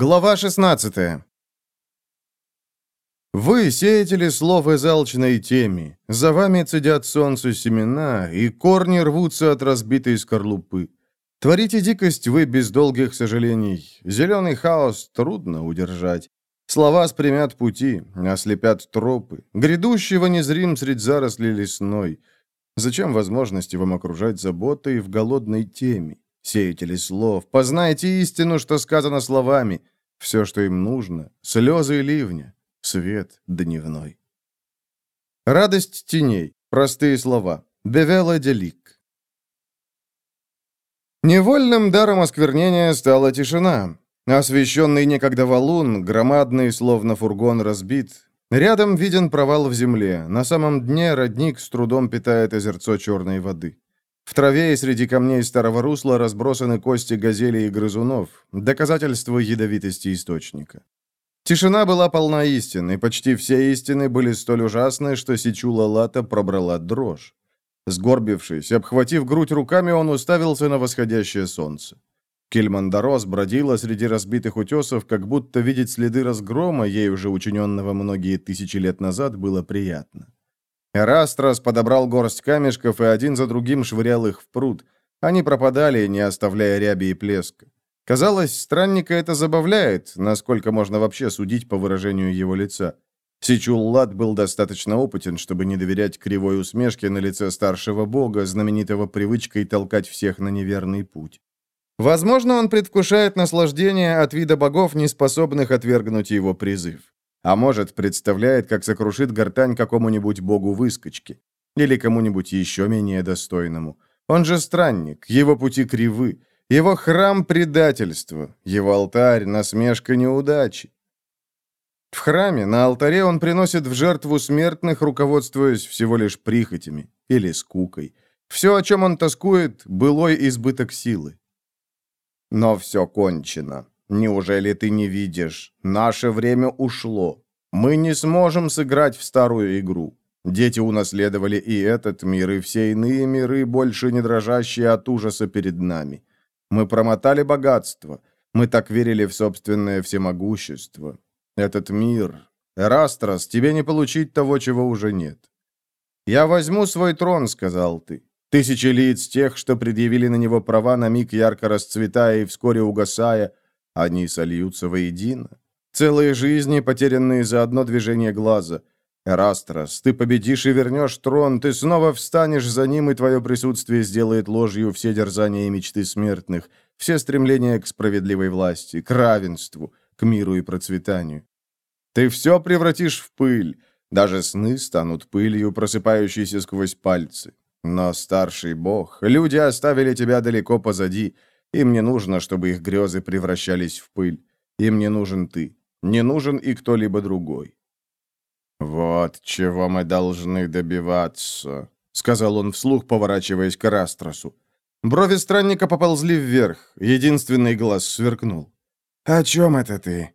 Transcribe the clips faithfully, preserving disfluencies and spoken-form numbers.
Глава шестнадцатая. Вы, сеятели слов из алчной теми, за вами цедят солнцу семена, и корни рвутся от разбитой скорлупы. Творите дикость вы без долгих сожалений, зеленый хаос трудно удержать. Слова спрямят пути, ослепят тропы, грядущего незрим средь зарослей лесной. Зачем возможности вам окружать заботой в голодной теме? Сеятели слов, познайте истину, что сказано словами. Все, что им нужно, слезы ливня, свет дневной. Радость теней. Простые слова. Бевела делик. Невольным даром осквернения стала тишина. Освещенный некогда валун, громадный, словно фургон, разбит. Рядом виден провал в земле. На самом дне родник с трудом питает озерцо черной воды. В траве и среди камней старого русла разбросаны кости газелей и грызунов, доказательство ядовитости источника. Тишина была полна истин, и почти все истины были столь ужасны, что Сичула Лата пробрала дрожь. Сгорбившись, обхватив грудь руками, он уставился на восходящее солнце. Кильмандарос бродила среди разбитых утесов, как будто видеть следы разгрома, ей уже учиненного многие тысячи лет назад, было приятно. Эрастрос подобрал горсть камешков и один за другим швырял их в пруд. Они пропадали, не оставляя ряби и плеска. Казалось, странника это забавляет, насколько можно вообще судить по выражению его лица. Сичул-Лат был достаточно опытен, чтобы не доверять кривой усмешке на лице старшего бога, знаменитого привычкой толкать всех на неверный путь. Возможно, он предвкушает наслаждение от вида богов, не способных отвергнуть его призыв. А может, представляет, как сокрушит гортань какому-нибудь богу-выскочке. Или кому-нибудь еще менее достойному. Он же странник, его пути кривы. Его храм — предательство. Его алтарь — насмешка неудачи. В храме, на алтаре он приносит в жертву смертных, руководствуясь всего лишь прихотями или скукой. Все, о чем он тоскует, — былой избыток силы. Но все кончено. Неужели ты не видишь? Наше время ушло. Мы не сможем сыграть в старую игру. Дети унаследовали и этот мир, и все иные миры, больше не дрожащие от ужаса перед нами. Мы промотали богатство. Мы так верили в собственное всемогущество. Этот мир... Эрастрос, тебе не получить того, чего уже нет. «Я возьму свой трон», — сказал ты. Тысячи лиц тех, что предъявили на него права, на миг ярко расцветая и вскоре угасая, они сольются воедино. Целые жизни, потерянные за одно движение глаза. Эрастрос, ты победишь и вернешь трон, ты снова встанешь за ним, и твое присутствие сделает ложью все дерзания и мечты смертных, все стремления к справедливой власти, к равенству, к миру и процветанию. Ты все превратишь в пыль, даже сны станут пылью, просыпающейся сквозь пальцы. Но, старший бог, люди оставили тебя далеко позади. Им не нужно, чтобы их грезы превращались в пыль. Им не нужен ты. Не нужен и кто-либо другой. «Вот чего мы должны добиваться», — сказал он вслух, поворачиваясь к Эрастросу. Брови странника поползли вверх. Единственный глаз сверкнул. «О чем это ты?»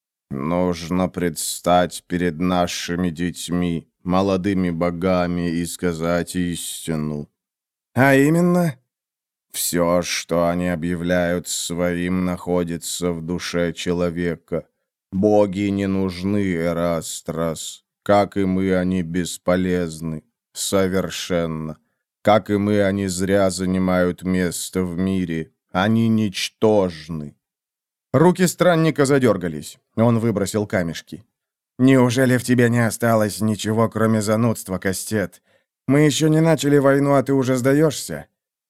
«Нужно предстать перед нашими детьми, молодыми богами, и сказать истину». «А именно?» «Все, что они объявляют своим, находится в душе человека. Боги не нужны, Эрастрос. Как и мы, они бесполезны. Совершенно. Как и мы, они зря занимают место в мире. Они ничтожны». Руки странника задергались. Он выбросил камешки. «Неужели в тебе не осталось ничего, кроме занудства, Кастет? Мы еще не начали войну, а ты уже сдаешься?»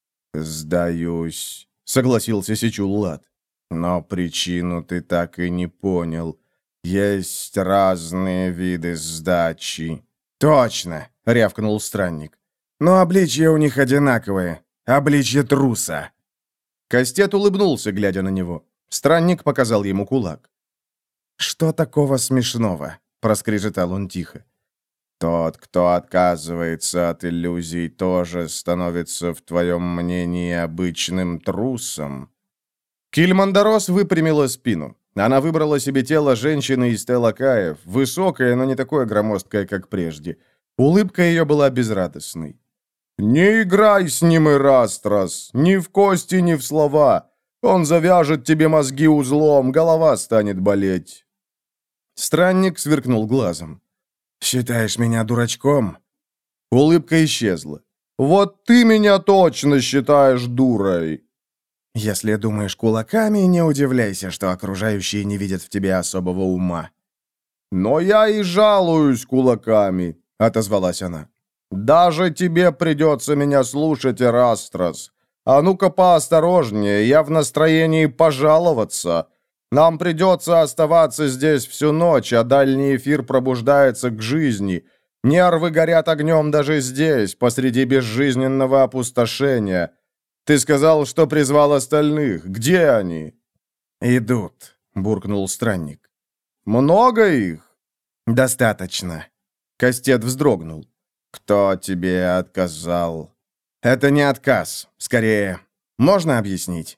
«Сдаюсь», — согласился Сичул-Лат. «Но причину ты так и не понял. Есть разные виды сдачи». «Точно», — рявкнул странник. «Но обличье у них одинаковое. Обличье труса». Кастет улыбнулся, глядя на него. Странник показал ему кулак. «Что такого смешного?» — проскрежетал он тихо. «Тот, кто отказывается от иллюзий, тоже становится, в твоем мнении, обычным трусом». Кильмандарос выпрямила спину. Она выбрала себе тело женщины из Телакаев, высокое, но не такое громоздкое, как прежде. Улыбка ее была безрадостной. «Не играй с ним, Эрастрос, ни в кости, ни в слова. Он завяжет тебе мозги узлом, голова станет болеть». Странник сверкнул глазом. «Считаешь меня дурачком?» Улыбка исчезла. «Вот ты меня точно считаешь дурой!» «Если думаешь кулаками, не удивляйся, что окружающие не видят в тебе особого ума». «Но я и жалуюсь кулаками», — отозвалась она. «Даже тебе придется меня слушать, Эрастрос. А ну-ка поосторожнее, я в настроении пожаловаться. Нам придется оставаться здесь всю ночь, а дальний эфир пробуждается к жизни. Нервы горят огнем даже здесь, посреди безжизненного опустошения. Ты сказал, что призвал остальных. Где они?» «Идут», — буркнул странник. «Много их?» «Достаточно». Кастет вздрогнул. «Кто тебе отказал?» «Это не отказ. Скорее, можно объяснить?»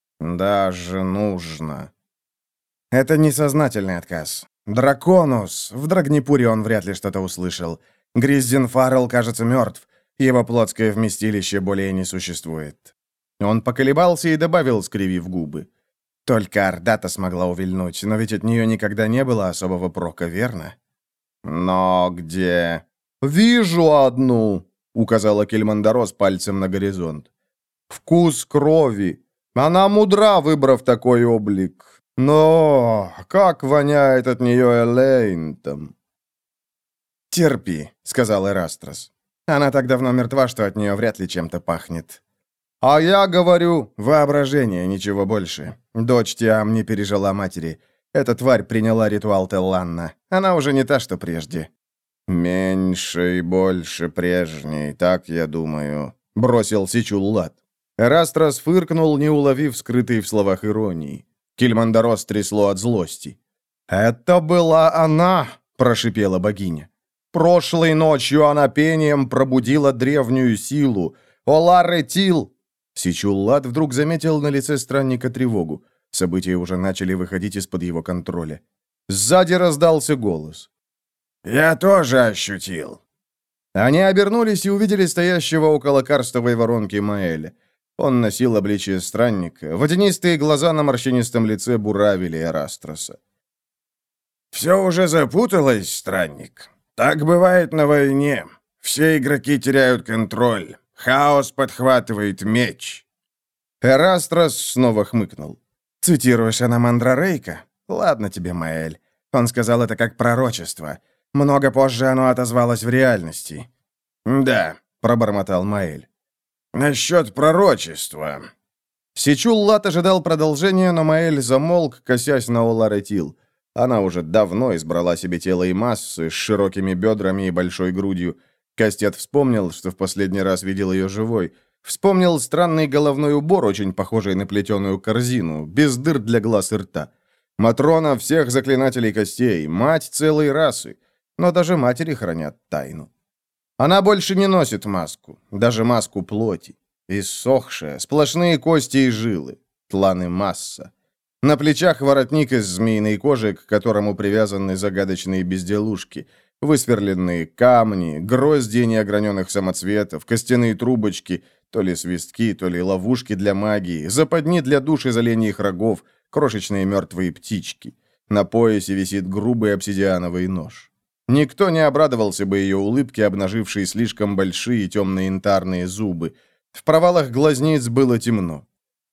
«Даже нужно». «Это несознательный отказ. Драконус. В Драгнипуре он вряд ли что-то услышал. Гриздин Фаррелл, кажется, мертв. Его плотское вместилище более не существует». Он поколебался и добавил, скривив губы. «Только Ордата смогла увильнуть, но ведь от нее никогда не было особого прока, верно?» «Но где?» «Вижу одну», — указала Кельмандарос пальцем на горизонт. «Вкус крови. Она мудра, выбрав такой облик. Но как воняет от нее Элейнтом!» «Терпи», — сказал Эрастрос. «Она так давно мертва, что от нее вряд ли чем-то пахнет». «А я говорю, воображение, ничего больше. Дочь Тиам не пережила матери. Эта тварь приняла ритуал Телланна. Она уже не та, что прежде». «Меньше и больше прежней, так я думаю», — бросил Сичуллат. Эрастрос фыркнул, не уловив скрытой в словах иронии. Кельмандарос трясло от злости. «Это была она!» — прошипела богиня. «Прошлой ночью она пением пробудила древнюю силу. Олар-Этил!» Сичуллат вдруг заметил на лице странника тревогу. События уже начали выходить из-под его контроля. Сзади раздался голос. «Я тоже ощутил». Они обернулись и увидели стоящего около карстовой воронки Маэля. Он носил обличие странника. Водянистые глаза на морщинистом лице буравили Эрастроса. «Все уже запуталось, странник. Так бывает на войне. Все игроки теряют контроль. Хаос подхватывает меч». Эрастрос снова хмыкнул. «Цитируешь Анамандра Рейка? Ладно тебе, Маэль. Он сказал это как пророчество. Много позже оно отозвалось в реальности». «Да», — пробормотал Маэль. «Насчет пророчества». Сичуллат ожидал продолжения, но Маэль замолк, косясь на Олар-Этил. Она уже давно избрала себе тело и массы, с широкими бедрами и большой грудью. Кастет вспомнил, что в последний раз видел ее живой. Вспомнил странный головной убор, очень похожий на плетеную корзину, без дыр для глаз и рта. Матрона всех заклинателей костей, мать целой расы. Но даже матери хранят тайну. Она больше не носит маску, даже маску плоти. Иссохшая, сплошные кости и жилы, тланы масса. На плечах воротник из змеиной кожи, к которому привязаны загадочные безделушки, высверленные камни, грозди неограненных самоцветов, костяные трубочки, то ли свистки, то ли ловушки для магии, западни для душ из оленьих рогов, крошечные мертвые птички. На поясе висит грубый обсидиановый нож. Никто не обрадовался бы ее улыбке, обнажившей слишком большие темные янтарные зубы. В провалах глазниц было темно.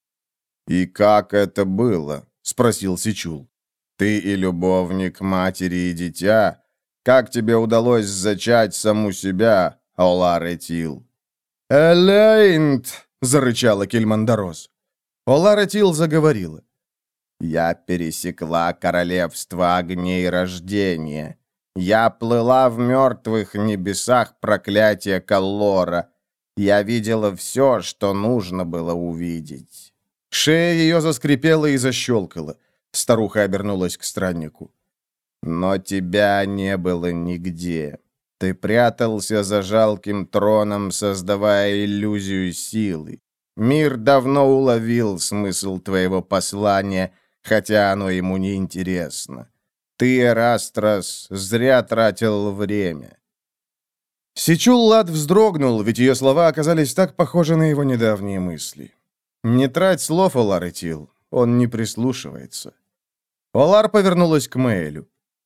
«И как это было?» — спросил Сичул. «Ты и любовник матери и дитя. Как тебе удалось зачать саму себя, Олар-Этил?» «Элейнт!» — зарычала Кельмандарос. Олар-Этил заговорила. «Я пересекла королевство огней рождения. Я плыла в мертвых небесах проклятия Каллора. Я видела все, что нужно было увидеть». Шея ее заскрипела и защелкала. Старуха обернулась к страннику. «Но тебя не было нигде. Ты прятался за жалким троном, создавая иллюзию силы. Мир давно уловил смысл твоего послания, хотя оно ему не интересно. Ты, Эрастрос, зря тратил время». Сичуллат вздрогнул, ведь ее слова оказались так похожи на его недавние мысли. «Не трать слов, Олар Этил, он не прислушивается». Олар повернулась к Мээлю.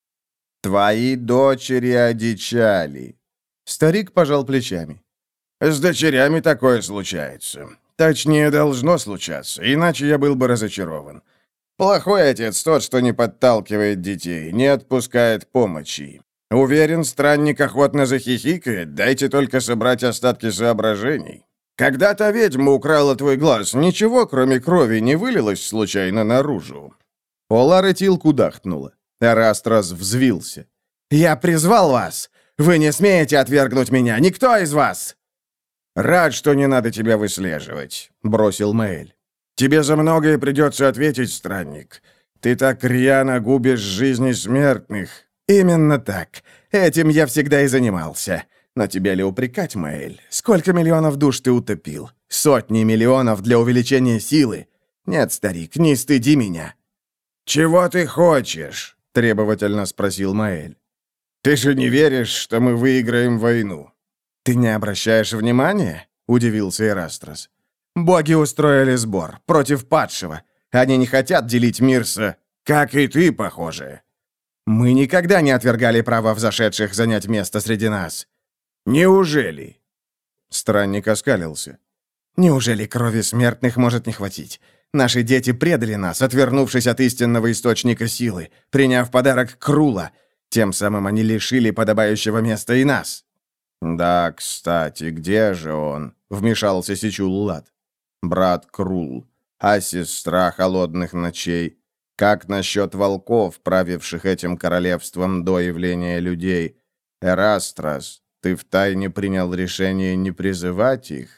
«Твои дочери одичали». Старик пожал плечами. «С дочерями такое случается. Точнее, должно случаться, иначе я был бы разочарован. Плохой отец тот, что не подталкивает детей, не отпускает помощи. Уверен, странник охотно захихикает, дайте только собрать остатки соображений. Когда та ведьма украла твой глаз, ничего, кроме крови, не вылилось случайно наружу». Олар Этил кудахнула. Эрастрас взвился. «Я призвал вас! Вы не смеете отвергнуть меня! Никто из вас!» «Рад, что не надо тебя выслеживать», — бросил Мээль. «Тебе за многое придется ответить, странник. Ты так рьяно губишь жизни смертных». «Именно так. Этим я всегда и занимался. Но тебя ли упрекать, Мээль? Сколько миллионов душ ты утопил? Сотни миллионов для увеличения силы. Нет, старик, не стыди меня». «Чего ты хочешь?» — требовательно спросил Мээль. «Ты же не веришь, что мы выиграем войну?» «Ты не обращаешь внимания?» — удивился Эрастрас. «Боги устроили сбор против падшего. Они не хотят делить мир с... Как и ты, похоже. Мы никогда не отвергали право взошедших занять место среди нас». «Неужели?» Странник оскалился. «Неужели крови смертных может не хватить? Наши дети предали нас, отвернувшись от истинного источника силы, приняв подарок Крула. Тем самым они лишили подобающего места и нас». «Да, кстати, где же он?» — вмешался Сичул-Лад. «Брат Крул, а сестра холодных ночей? Как насчет волков, правивших этим королевством до явления людей? Эрастрас, ты втайне принял решение не призывать их?»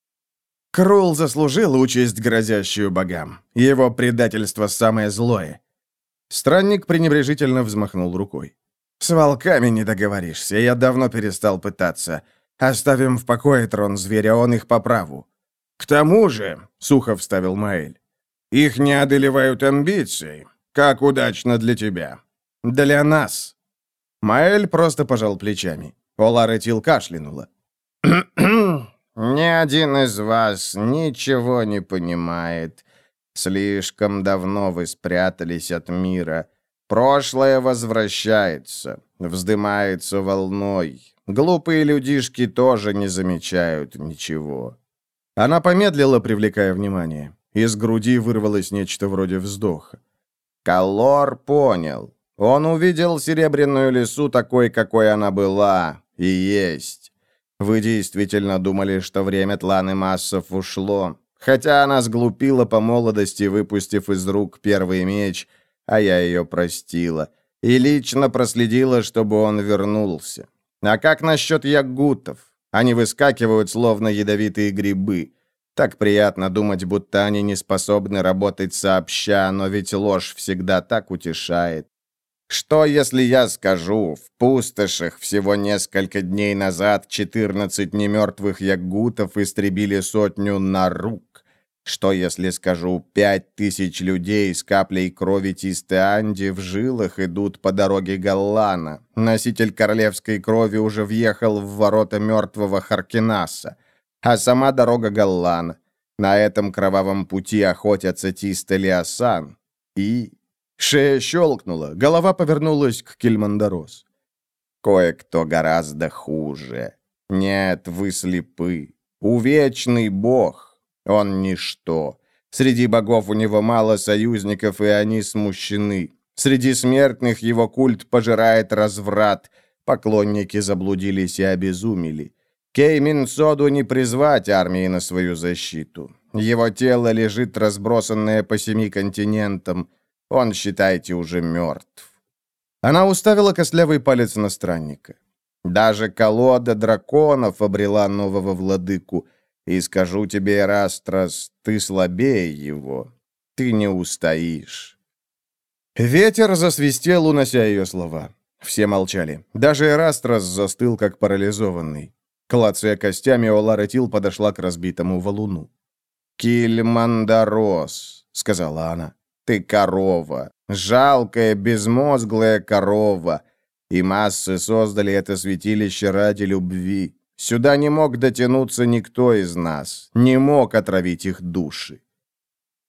«Крул заслужил участь, грозящую богам. Его предательство самое злое». Странник пренебрежительно взмахнул рукой. «С волками не договоришься, я давно перестал пытаться. Оставим в покое трон зверя, он их по праву». «К тому же», — сухо вставил Мээль, — «их не одолевают амбиции. Как удачно для тебя». «Для нас». Мээль просто пожал плечами. Олар Этил кашлянула. «Ни один из вас ничего не понимает. Слишком давно вы спрятались от мира. Прошлое возвращается, вздымается волной. Глупые людишки тоже не замечают ничего». Она помедлила, привлекая внимание. Из груди вырвалось нечто вроде вздоха. Каллор понял. Он увидел Серебряную лису такой, какой она была и есть. Вы действительно думали, что время Тланы Массов ушло, хотя она сглупила по молодости, выпустив из рук первый меч, а я ее простила, и лично проследила, чтобы он вернулся. А как насчет ягутов? Они выскакивают, словно ядовитые грибы. Так приятно думать, будто они не способны работать сообща, но ведь ложь всегда так утешает. Что, если я скажу, в пустошах всего несколько дней назад четырнадцать немертвых ягутов истребили сотню нарук? Что, если скажу, пять тысяч людей с каплей крови Тистеанди в жилах идут по дороге Галлана? Носитель королевской крови уже въехал в ворота мертвого Харкинаса. А сама дорога Галлана. На этом кровавом пути охотятся Тист-Элиасан. И... Шея щелкнула, голова повернулась к Кильмандарос. «Кое-кто гораздо хуже. Нет, вы слепы. Увечный бог. Он ничто. Среди богов у него мало союзников, и они смущены. Среди смертных его культ пожирает разврат. Поклонники заблудились и обезумели. Кеймин-Соду не призвать армии на свою защиту. Его тело лежит разбросанное по семи континентам. Он, считайте, уже мертв». Она уставила костлявый палец на странника. «Даже колода драконов обрела нового владыку. И скажу тебе, Эрастрас, ты слабее его. Ты не устоишь». Ветер засвистел, унося ее слова. Все молчали. Даже Эрастрас застыл, как парализованный. Клацая костями, Олар Этил подошла к разбитому валуну. «Кильмандарос», — сказала она. «Ты корова, жалкая, безмозглая корова, и массы создали это святилище ради любви. Сюда не мог дотянуться никто из нас, не мог отравить их души.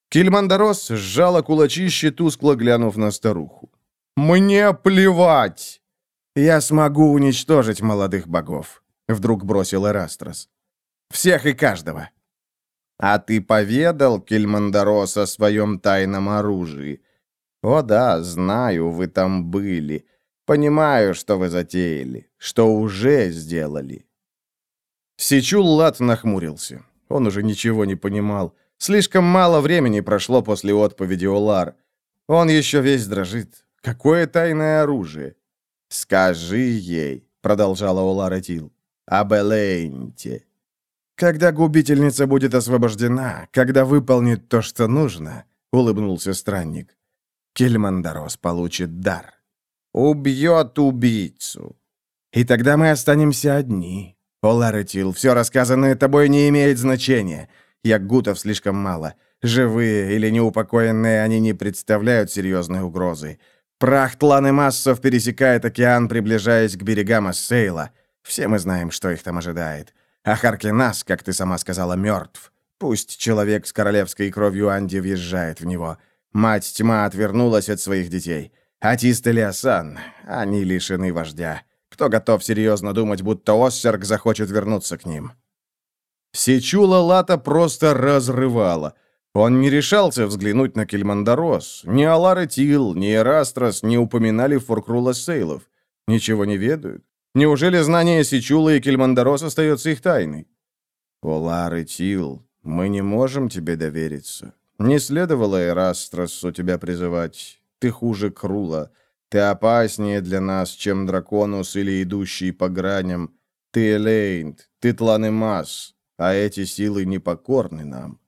Кильмандарос сжала кулачище, тускло глянув на старуху. «Мне плевать! Я смогу уничтожить молодых богов», — вдруг бросил Эрастрос. «Всех и каждого». «А ты поведал, Кильмандарос, о своем тайном оружии?» «О да, знаю, вы там были. Понимаю, что вы затеяли, что уже сделали». Сичул-Лат нахмурился. Он уже ничего не понимал. Слишком мало времени прошло после отповеди Олар. Он еще весь дрожит. Какое тайное оружие? «Скажи ей», — продолжала Олар Этил, — «об Элейнте». «Когда губительница будет освобождена, когда выполнит то, что нужно», — улыбнулся странник, — «Кильмандарос получит дар. Убьет убийцу. И тогда мы останемся одни. Олар Этил, все рассказанное тобой не имеет значения. Яггутов слишком мало. Живые или неупокоенные они не представляют серьезной угрозы. Прах тланы массов пересекает океан, приближаясь к берегам Ассейла. Все мы знаем, что их там ожидает. А Харкинас, как ты сама сказала, мертв. Пусть человек с королевской кровью Анди въезжает в него. Мать Тьма отвернулась от своих детей. Атист и Лиасан, они лишены вождя. Кто готов серьезно думать, будто Оссерк захочет вернуться к ним?» Сичула Лата просто разрывала. Он не решался взглянуть на Кильмандарос. Ни Олар Этил, ни Эрастрос не упоминали Форкрула Сейлов. Ничего не ведают. Неужели знание Сичула и Кильмандарос остается их тайной? «Олар Этил, мы не можем тебе довериться. Не следовало Эрастросу тебя призывать. Ты хуже Крула. Ты опаснее для нас, чем Драконус или идущий по граням. Ты Элейнт, ты Тланемас, а эти силы непокорны нам».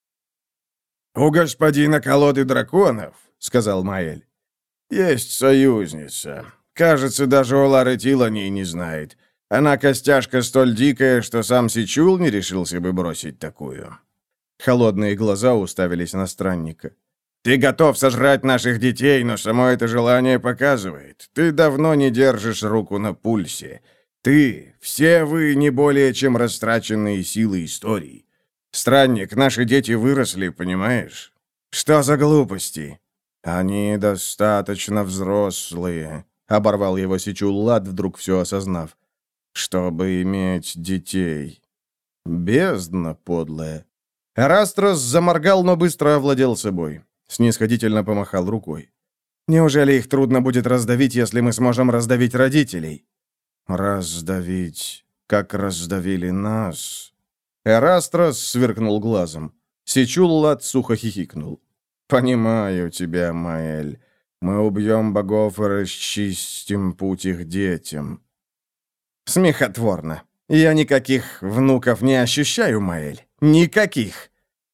«У господина колоды драконов, — сказал Маэль, — есть союзница. Кажется, даже Олар Этил о ней не знает. Она костяшка столь дикая, что сам Сичул не решился бы бросить такую». Холодные глаза уставились на странника. «Ты готов сожрать наших детей, но само это желание показывает. Ты давно не держишь руку на пульсе. Ты, все вы не более чем растраченные силы истории. Странник, наши дети выросли, понимаешь? Что за глупости?» «Они достаточно взрослые», — оборвал его Сичул-Лат, вдруг все осознав, «чтобы иметь детей. Бездна подлая». Эрастрос заморгал, но быстро овладел собой. Снисходительно помахал рукой. «Неужели их трудно будет раздавить, если мы сможем раздавить родителей?» «Раздавить, как раздавили нас». Эрастрос сверкнул глазом. Сичул-Лат сухо хихикнул. «Понимаю тебя, Маэль. Мы убьем богов и расчистим путь их детям». «Смехотворно. Я никаких внуков не ощущаю, Маэль. Никаких!»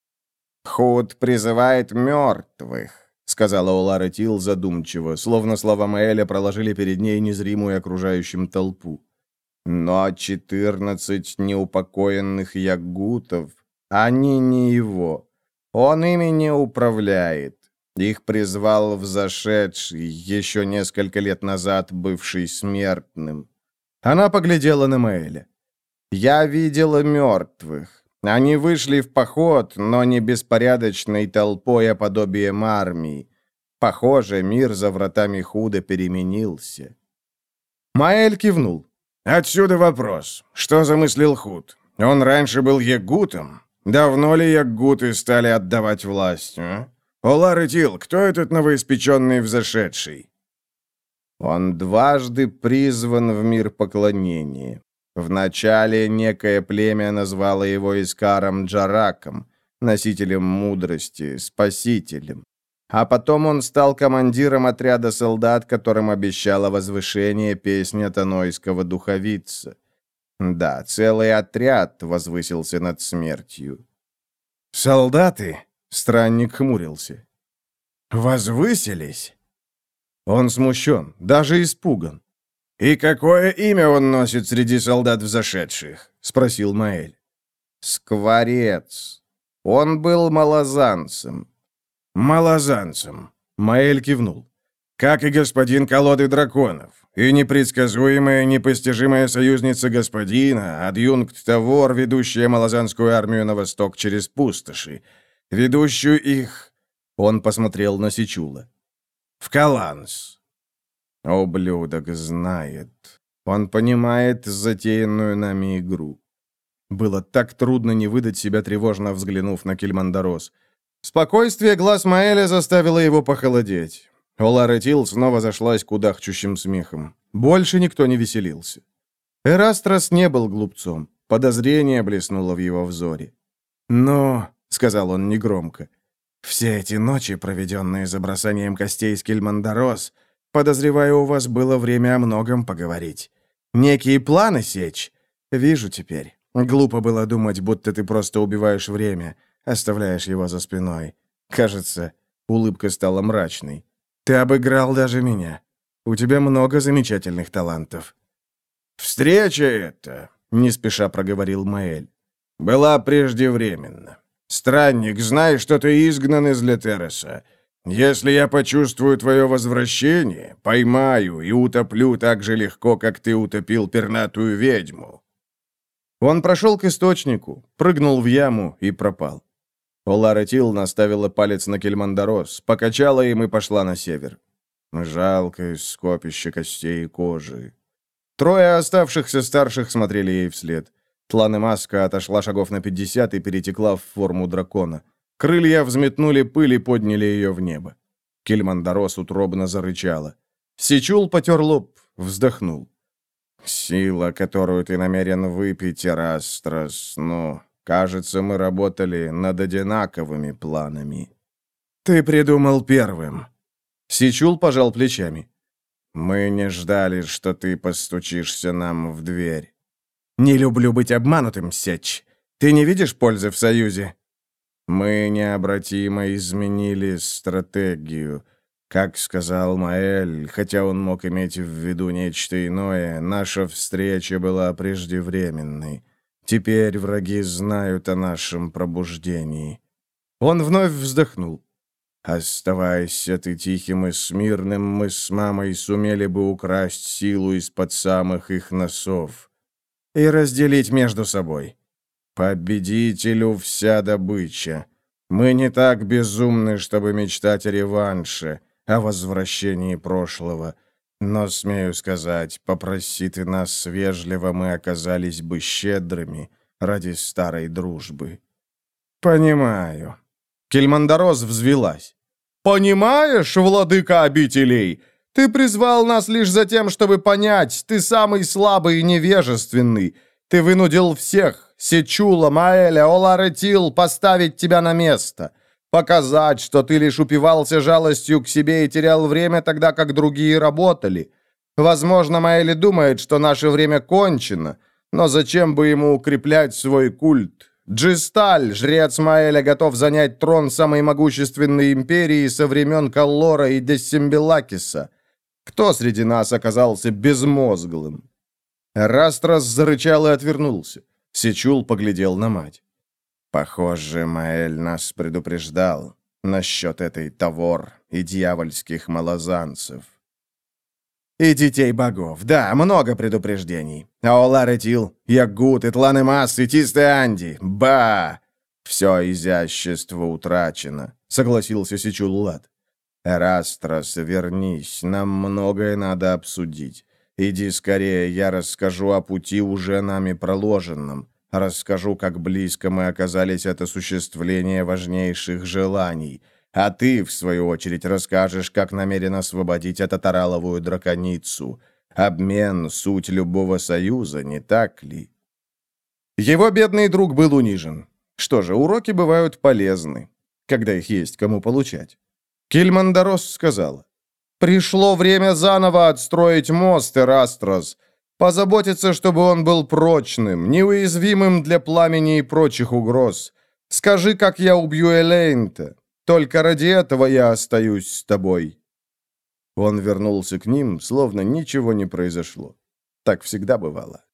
«Худ призывает мертвых», — сказала Олар Этил задумчиво, словно слова Маэля проложили перед ней незримую окружающим толпу. «Но четырнадцать неупокоенных ягутов, они не его. Он ими не управляет. Их призвал взошедший, еще несколько лет назад бывший смертным». Она поглядела на Маэля. «Я видела мертвых. Они вышли в поход, но не беспорядочной толпой, а подобием армии. Похоже, мир за вратами Худа переменился». Маэль кивнул. «Отсюда вопрос. Что замыслил Худ? Он раньше был ягутом. Давно ли ягуты стали отдавать власть, а? Олар Этил, кто этот новоиспеченный взошедший?» «Он дважды призван в мир поклонения. Вначале некое племя назвало его Искаром Джараком, носителем мудрости, спасителем. А потом он стал командиром отряда солдат, которым обещала возвышение песня Танойского духовица. Да, целый отряд возвысился над смертью». «Солдаты?» — странник хмурился. «Возвысились?» Он смущен, даже испуган. «И какое имя он носит среди солдат взошедших?» — спросил Маэль. «Скворец. Он был малозанцем». «Малозанцем», — Маэль кивнул. «Как и господин колоды драконов, и непредсказуемая, непостижимая союзница господина, адъюнкт Тавор, ведущая малозанскую армию на восток через пустоши. ведущую их...» Он посмотрел на Сичула. «В Каланс». Ублюдок знает. Он понимает затеянную нами игру. Было так трудно не выдать себя, тревожно взглянув на Кильмандарос. Спокойствие глаз Маэля заставило его похолодеть. Олара Тил снова зашлась кудахчущим смехом. Больше никто не веселился. Эрастрос не был глупцом. Подозрение блеснуло в его взоре. «Но», — сказал он негромко, — «все эти ночи, проведенные за бросанием костей с Кильмандарос, подозреваю, у вас было время о многом поговорить. Некие планы сечь? Вижу теперь. Глупо было думать, будто ты просто убиваешь время, оставляешь его за спиной. Кажется, улыбка стала мрачной. Ты обыграл даже меня. У тебя много замечательных талантов». «Встреча эта», — не спеша проговорил Маэль, — «была преждевременна. Странник, знай, что ты изгнан из Летереса. Если я почувствую твое возвращение, поймаю и утоплю так же легко, как ты утопил пернатую ведьму». Он прошел к источнику, прыгнул в яму и пропал. Олара Тил наставила палец на Кильмандарос, покачала им и пошла на север. Жалкое скопище костей и кожи. Трое оставшихся старших смотрели ей вслед. Тлан-и-Маска отошла шагов на пятьдесят и перетекла в форму дракона. Крылья взметнули пыль и подняли ее в небо. Кильмандарос утробно зарычала. Сичул потер лоб, вздохнул. «Сила, которую ты намерен выпить, Эрастрос, ну, кажется, мы работали над одинаковыми планами». «Ты придумал первым». Сичул пожал плечами. «Мы не ждали, что ты постучишься нам в дверь». «Не люблю быть обманутым, Сеч. Ты не видишь пользы в союзе?» «Мы необратимо изменили стратегию. Как сказал Маэль, хотя он мог иметь в виду нечто иное, наша встреча была преждевременной. Теперь враги знают о нашем пробуждении». Он вновь вздохнул. «Оставайся ты тихим и смирным, мы с мамой сумели бы украсть силу из-под самых их носов и разделить между собой. Победителю вся добыча. Мы не так безумны, чтобы мечтать о реванше, о возвращении прошлого. Но, смею сказать, попроси ты нас вежливо, мы оказались бы щедрыми ради старой дружбы». «Понимаю». Кильмандарос взвилась. «Понимаешь, владыка обителей, ты призвал нас лишь за тем, чтобы понять, ты самый слабый и невежественный. Ты вынудил всех, Сичула, Маэля, Олара Тил, поставить тебя на место. Показать, что ты лишь упивался жалостью к себе и терял время, тогда как другие работали. Возможно, Маэли думает, что наше время кончено, но зачем бы ему укреплять свой культ? Джисталь, жрец Маэля, готов занять трон самой могущественной империи со времен Каллора и Дессимбелакиса. Кто среди нас оказался безмозглым?» Растрас зарычал и отвернулся. Сичул поглядел на мать. «Похоже, Маэль нас предупреждал насчет этой Тавор и дьявольских малозанцев». «И детей богов. Да, много предупреждений. Аолар Этил, Ягут, Итлан-и-Мас и Тисте Анди. Ба! Все изящество утрачено», — согласился Сичул-Лад. «Эрастрос, вернись, нам многое надо обсудить. Иди скорее, я расскажу о пути, уже нами проложенном. Расскажу, как близко мы оказались от осуществления важнейших желаний. А ты, в свою очередь, расскажешь, как намерен освободить Ататараловую драконицу. Обмен — суть любого союза, не так ли?» Его бедный друг был унижен. Что же, уроки бывают полезны, когда их есть кому получать. Кильмандарос сказала: «Пришло время заново отстроить мост, Эрастрос. Позаботиться, чтобы он был прочным, неуязвимым для пламени и прочих угроз. Скажи, как я убью Элейнта. Только ради этого я остаюсь с тобой». Он вернулся к ним, словно ничего не произошло. Так всегда бывало.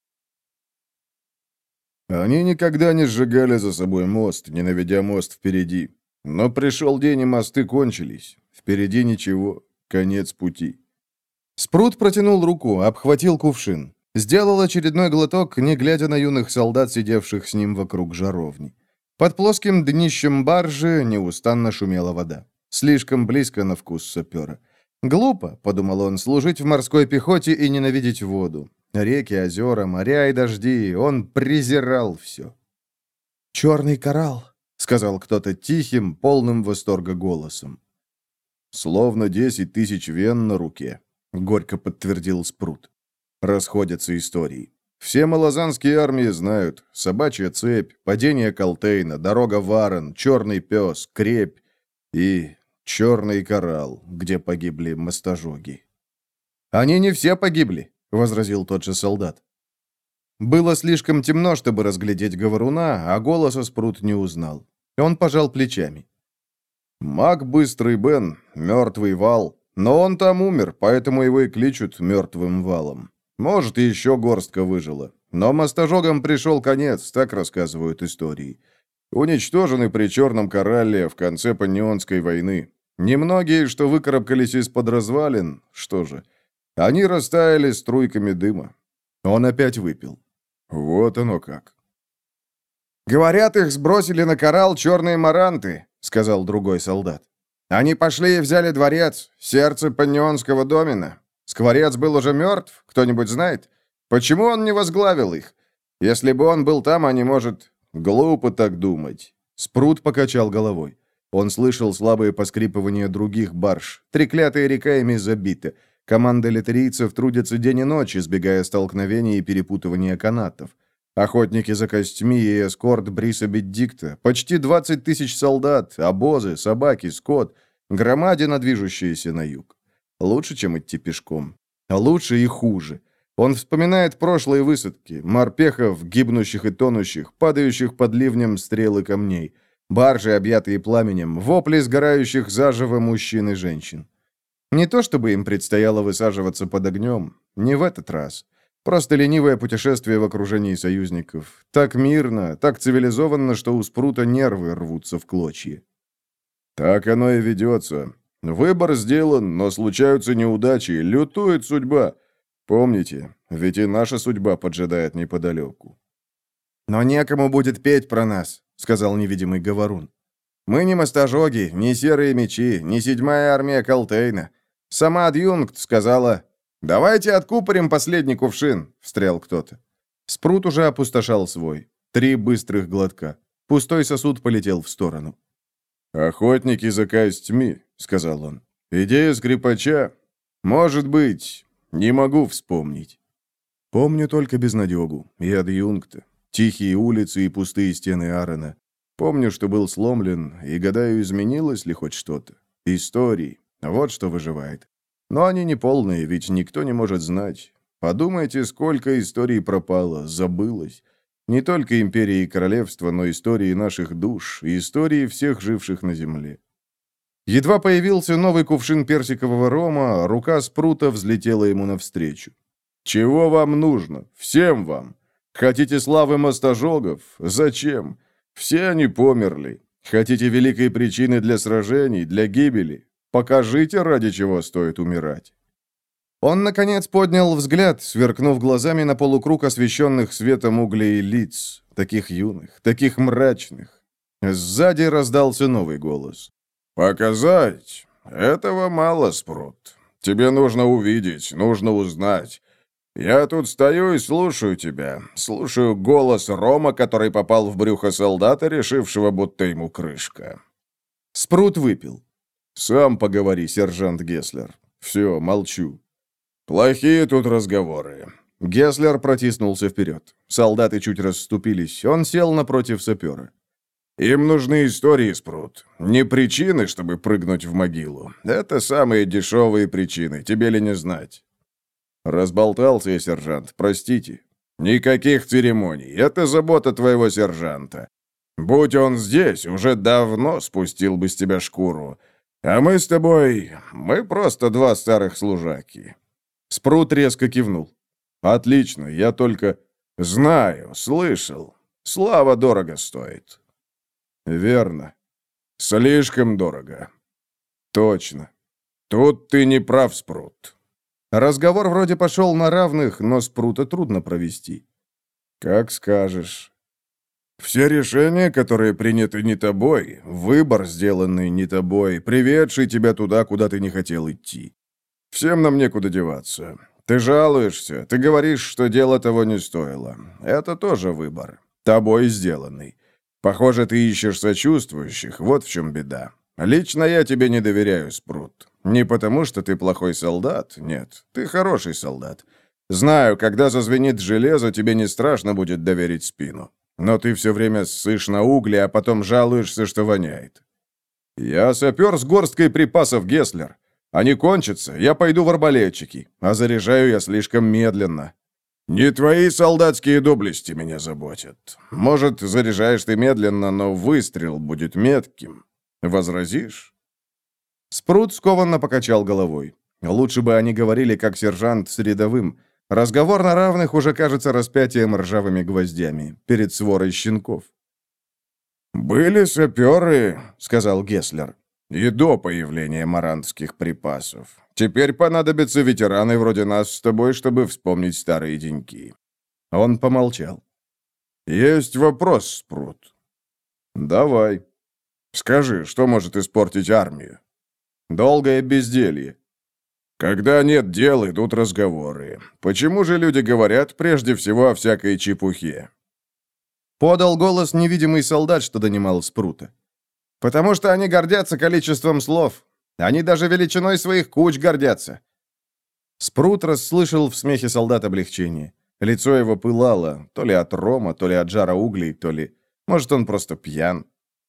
Они никогда не сжигали за собой мост, не наведя мост впереди. Но пришел день, и мосты кончились. Впереди ничего, конец пути. Спрут протянул руку, обхватил кувшин. Сделал очередной глоток, не глядя на юных солдат, сидевших с ним вокруг жаровни. Под плоским днищем баржи неустанно шумела вода. Слишком близко на вкус сапера. «Глупо», — подумал он, — «служить в морской пехоте и ненавидеть воду. Реки, озера, моря и дожди. Он презирал все». «Черный коралл», — сказал кто-то тихим, полным восторга голосом. «Словно десять тысяч вен на руке», — горько подтвердил Спрут. «Расходятся истории. Все малозанские армии знают. Собачья цепь, падение Колтейна, дорога Варен, черный пес, крепь и черный коралл, где погибли мастожоги». «Они не все погибли», — возразил тот же солдат. Было слишком темно, чтобы разглядеть говоруна, а голоса Спрут не узнал. Он пожал плечами. «Маг Быстрый Бен, мертвый вал, но он там умер, поэтому его и кличут мертвым валом. Может, и еще горстка выжила. Но мастожогам пришел конец, так рассказывают истории. Уничтожены при Черном Коралле в конце Паннионской войны. Немногие, что выкарабкались из-под развалин, что же, они растаяли струйками дыма». Он опять выпил. «Вот оно как». «Говорят, их сбросили на коралл черные маранты», — сказал другой солдат. «Они пошли и взяли дворец, сердце паннионского домена. Скворец был уже мертв, кто-нибудь знает? Почему он не возглавил их? Если бы он был там, они, может...» «Глупо так думать». Спрут покачал головой. Он слышал слабые поскрипывания других барж. Треклятая река ими забита. Команда литерийцев трудятся день и ночь, избегая столкновений и перепутывания канатов. Охотники за костьми и эскорт Бриса Беддикта, почти двадцать тысяч солдат, обозы, собаки, скот, громадина, движущаяся на юг. Лучше, чем идти пешком. Лучше и хуже. Он вспоминает прошлые высадки, морпехов, гибнущих и тонущих, падающих под ливнем стрел и камней, баржи, объятые пламенем, вопли сгорающих заживо мужчин и женщин. Не то чтобы им предстояло высаживаться под огнем, не в этот раз. Просто ленивое путешествие в окружении союзников. Так мирно, так цивилизованно, что у Спрута нервы рвутся в клочья. «Так оно и ведется. Выбор сделан, но случаются неудачи, лютует судьба. Помните, ведь и наша судьба поджидает неподалеку». «Но некому будет петь про нас», — сказал невидимый говорун. «Мы не мастожоги, не серые мечи, не седьмая армия Колтейна. Сама адъюнкт сказала... «Давайте откупорим последний кувшин», — встрял кто-то. Спрут уже опустошал свой. Три быстрых глотка. Пустой сосуд полетел в сторону. «Охотники за костьми», — сказал он. «Идея скрипача? Может быть. Не могу вспомнить. Помню только безнадегу и адъюнкта. Тихие улицы и пустые стены Аарона. Помню, что был сломлен, и гадаю, изменилось ли хоть что-то. Истории. Вот что выживает. Но они не полные, ведь никто не может знать. Подумайте, сколько историй пропало, забылось. Не только империи и королевства, но истории наших душ, и истории всех живших на земле. Едва появился новый кувшин персикового рома, рука Спрута взлетела ему навстречу. «Чего вам нужно? Всем вам! Хотите славы мастожогов? Зачем? Все они померли. Хотите великой причины для сражений, для гибели? Покажите, ради чего стоит умирать». Он, наконец, поднял взгляд, сверкнув глазами на полукруг освещенных светом углей лиц, таких юных, таких мрачных. Сзади раздался новый голос. «Показать? Этого мало, Спрут. Тебе нужно увидеть, нужно узнать. Я тут стою и слушаю тебя, слушаю голос Рома, который попал в брюхо солдата, решившего, будто ему крышка». Спрут выпил. «Сам поговори, сержант Гесслер. Все, молчу». «Плохие тут разговоры». Гесслер протиснулся вперед. Солдаты чуть расступились. Он сел напротив сапера. «Им нужны истории, Спрут. Не причины, чтобы прыгнуть в могилу. Это самые дешевые причины, тебе ли не знать». «Разболтался я, сержант, простите». «Никаких церемоний. Это забота твоего сержанта. Будь он здесь, уже давно спустил бы с тебя шкуру. А мы с тобой... мы просто два старых служаки». Спрут резко кивнул. «Отлично, я только...» «Знаю, слышал. Слава дорого стоит». «Верно. Слишком дорого». «Точно. Тут ты не прав, Спрут». Разговор вроде пошел на равных, но Спрута трудно провести. «Как скажешь». Все решения, которые приняты не тобой, выбор, сделанный не тобой, приведший тебя туда, куда ты не хотел идти. Всем нам некуда деваться. Ты жалуешься, ты говоришь, что дело того не стоило. Это тоже выбор, тобой сделанный. Похоже, ты ищешь сочувствующих, вот в чем беда. Лично я тебе не доверяю, Спрут. Не потому, что ты плохой солдат, нет, ты хороший солдат. Знаю, когда зазвенит железо, тебе не страшно будет доверить спину. Но ты все время ссышь на угли, а потом жалуешься, что воняет. Я сапер с горсткой припасов, Гесслер. Они кончатся, я пойду в арбалетчики, а заряжаю я слишком медленно. Не твои солдатские доблести меня заботят. Может, заряжаешь ты медленно, но выстрел будет метким. Возразишь?» Спрут скованно покачал головой. Лучше бы они говорили, как сержант с рядовым. Разговор на равных уже кажется распятием ржавыми гвоздями перед сворой щенков. «Были саперы», — сказал Гесслер, — «и до появления марантских припасов. Теперь понадобятся ветераны вроде нас с тобой, чтобы вспомнить старые деньки». Он помолчал. «Есть вопрос, Спрут». «Давай. Скажи, что может испортить армию?» «Долгое безделье». «Когда нет дел, идут разговоры. Почему же люди говорят прежде всего о всякой чепухе?» Подал голос невидимый солдат, что донимал Спрута. «Потому что они гордятся количеством слов. Они даже величиной своих куч гордятся». Спрут расслышал в смехе солдат облегчение. Лицо его пылало, то ли от рома, то ли от жара углей, то ли... Может, он просто пьян.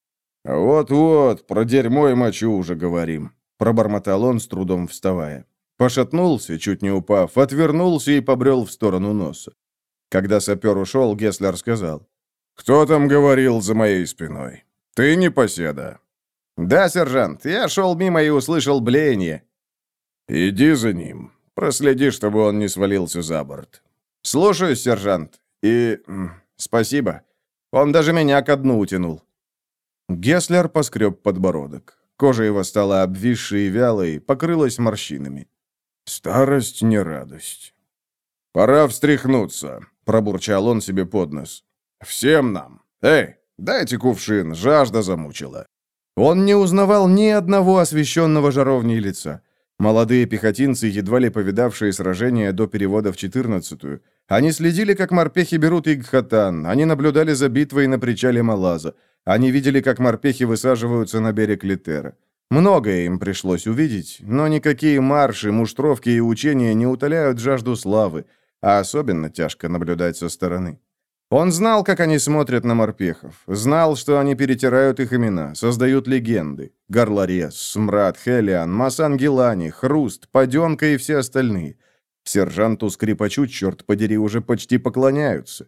«Вот-вот, про дерьмо и мочу уже говорим», — пробормотал он, с трудом вставая. Пошатнулся, чуть не упав, отвернулся и побрел в сторону носа. Когда сапер ушел, Гесслер сказал: «Кто там говорил за моей спиной? Ты непоседа?» «Да, сержант, я шел мимо и услышал блеяние». «Иди за ним. Проследи, чтобы он не свалился за борт». «Слушаюсь, сержант. И... спасибо. Он даже меня ко дну утянул». Гесслер поскреб подбородок. Кожа его стала обвисшей и вялой, покрылась морщинами. «Старость не радость». «Пора встряхнуться», — пробурчал он себе под нос. «Всем нам. Эй, дайте кувшин, жажда замучила». Он не узнавал ни одного освещенного жаровней лица. Молодые пехотинцы, едва ли повидавшие сражения до перевода в четырнадцатую. Они следили, как морпехи берут Игхатан, они наблюдали за битвой на причале Малаза. Они видели, как морпехи высаживаются на берег Литера. Многое им пришлось увидеть, но никакие марши, муштровки и учения не утоляют жажду славы, а особенно тяжко наблюдать со стороны. Он знал, как они смотрят на морпехов, знал, что они перетирают их имена, создают легенды. Гарларес, Смрад, Хелиан, Масан Гилани, Хруст, Паденка и все остальные. Сержанту-скрипачу, черт подери, уже почти поклоняются.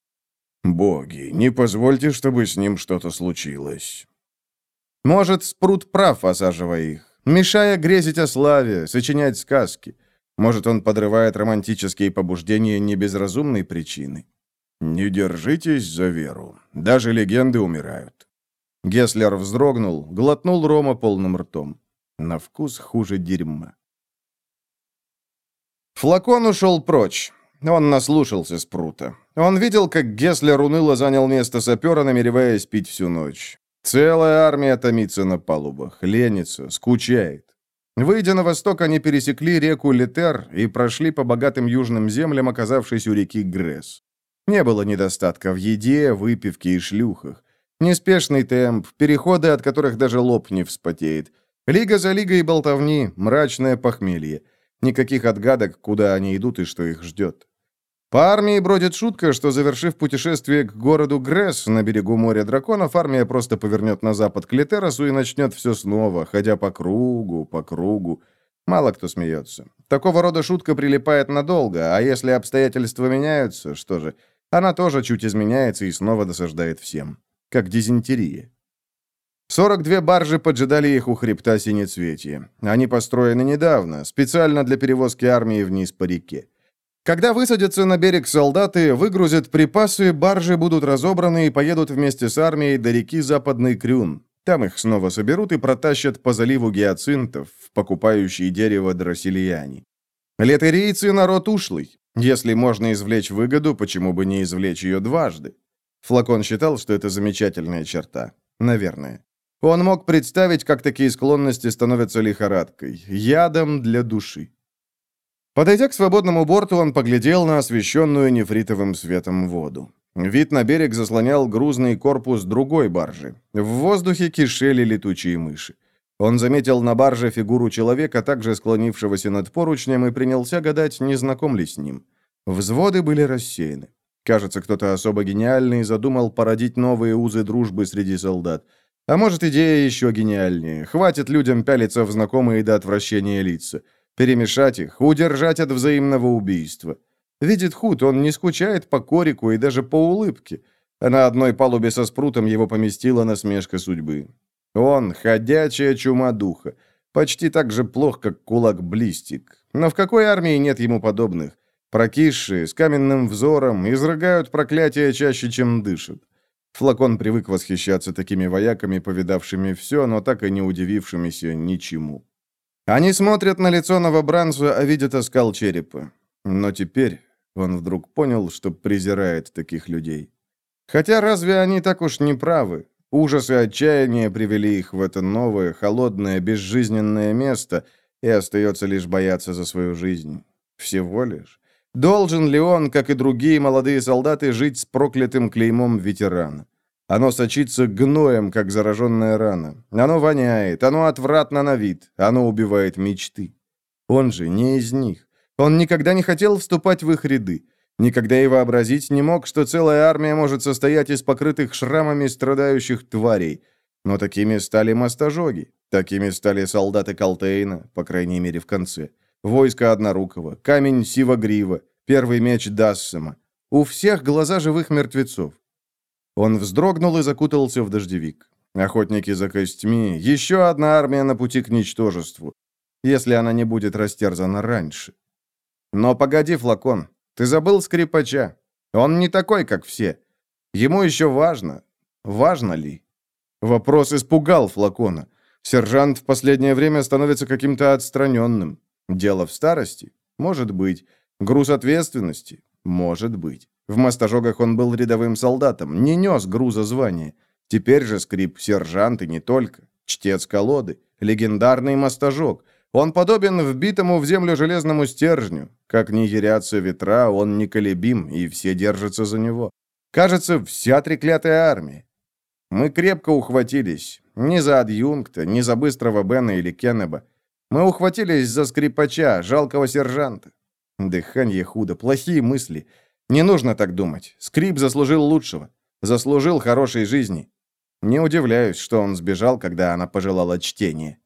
«Боги, не позвольте, чтобы с ним что-то случилось». Может, Спрут прав, осаживая их, мешая грезить о славе, сочинять сказки. Может, он подрывает романтические побуждения не без разумной причины. «Не держитесь за веру. Даже легенды умирают». Гесслер вздрогнул, глотнул рома полным ртом. На вкус хуже дерьма. Флакон ушел прочь. Он наслушался Спрута. Он видел, как Гесслер уныло занял место сапера, намереваясь пить всю ночь. Целая армия томится на палубах, ленится, скучает. Выйдя на восток, они пересекли реку Литер и прошли по богатым южным землям, оказавшись у реки Гресс. Не было недостатка в еде, выпивке и шлюхах. Неспешный темп, переходы, от которых даже лоб не вспотеет. Лига за лигой болтовни, мрачное похмелье. Никаких отгадок, куда они идут и что их ждет. По армии бродит шутка, что, завершив путешествие к городу Гресс на берегу моря драконов, армия просто повернет на запад к Литеросу и начнет все снова, ходя по кругу, по кругу. Мало кто смеется. Такого рода шутка прилипает надолго, а если обстоятельства меняются, что же, она тоже чуть изменяется и снова досаждает всем. Как дизентерия. сорок две баржи поджидали их у хребта Синецветия. Они построены недавно, специально для перевозки армии вниз по реке. Когда высадятся на берег солдаты, выгрузят припасы, баржи будут разобраны и поедут вместе с армией до реки Западный Крюн. Там их снова соберут и протащат по заливу гиацинтов, покупающие дерево дросильяне. Летерийцы — народ ушлый. Если можно извлечь выгоду, почему бы не извлечь ее дважды? Флакон считал, что это замечательная черта. Наверное. Он мог представить, как такие склонности становятся лихорадкой, ядом для души. Подойдя к свободному борту, он поглядел на освещенную нефритовым светом воду. Вид на берег заслонял грузный корпус другой баржи. В воздухе кишели летучие мыши. Он заметил на барже фигуру человека, также склонившегося над поручнем, и принялся гадать, не знаком ли с ним. Взводы были рассеяны. Кажется, кто-то особо гениальный задумал породить новые узы дружбы среди солдат. А может, идея еще гениальнее. Хватит людям пялиться в знакомые до отвращения лица. Перемешать их, удержать от взаимного убийства. Видит Худ, он не скучает по корику и даже по улыбке. А на одной палубе со спрутом его поместила насмешка судьбы. Он — ходячая чума духа. Почти так же плох, как кулак-блистик. Но в какой армии нет ему подобных? Прокисшие, с каменным взором, изрыгают проклятия чаще, чем дышат. Флакон привык восхищаться такими вояками, повидавшими все, но так и не удивившимися ничему. Они смотрят на лицо новобранца, а видят оскал черепа. Но теперь он вдруг понял, что презирает таких людей. Хотя разве они так уж не правы? Ужас и отчаяние привели их в это новое, холодное, безжизненное место, и остается лишь бояться за свою жизнь. Всего лишь. Должен ли он, как и другие молодые солдаты, жить с проклятым клеймом ветерана? Оно сочится гноем, как зараженная рана. Оно воняет, оно отвратно на вид, оно убивает мечты. Он же не из них. Он никогда не хотел вступать в их ряды. Никогда и вообразить не мог, что целая армия может состоять из покрытых шрамами страдающих тварей. Но такими стали мастожоги, такими стали солдаты Колтейна, по крайней мере в конце. Войско Однорукого, камень Сивогрива, первый меч Дассема. У всех глаза живых мертвецов. Он вздрогнул и закутался в дождевик. Охотники за костьми, еще одна армия на пути к ничтожеству, если она не будет растерзана раньше. Но погоди, Флакон, ты забыл скрипача. Он не такой, как все. Ему еще важно. Важно ли? Вопрос испугал Флакона. Сержант в последнее время становится каким-то отстраненным. Дело в старости? Может быть. Груз ответственности? Может быть. В мастожогах он был рядовым солдатом, не нес груза звания. Теперь же скрип сержант и не только. Чтец колоды, легендарный мастожог. Он подобен вбитому в землю железному стержню. Как ни ярятся ветра, он неколебим, и все держатся за него. Кажется, вся треклятая армия. Мы крепко ухватились. Ни за адъюнкта, ни за быстрого Бена или Кеннеба. Мы ухватились за скрипача, жалкого сержанта. Дыханье худо, плохие мысли. Не нужно так думать. Скрип заслужил лучшего. Заслужил хорошей жизни. Не удивляюсь, что он сбежал, когда она пожелала чтения.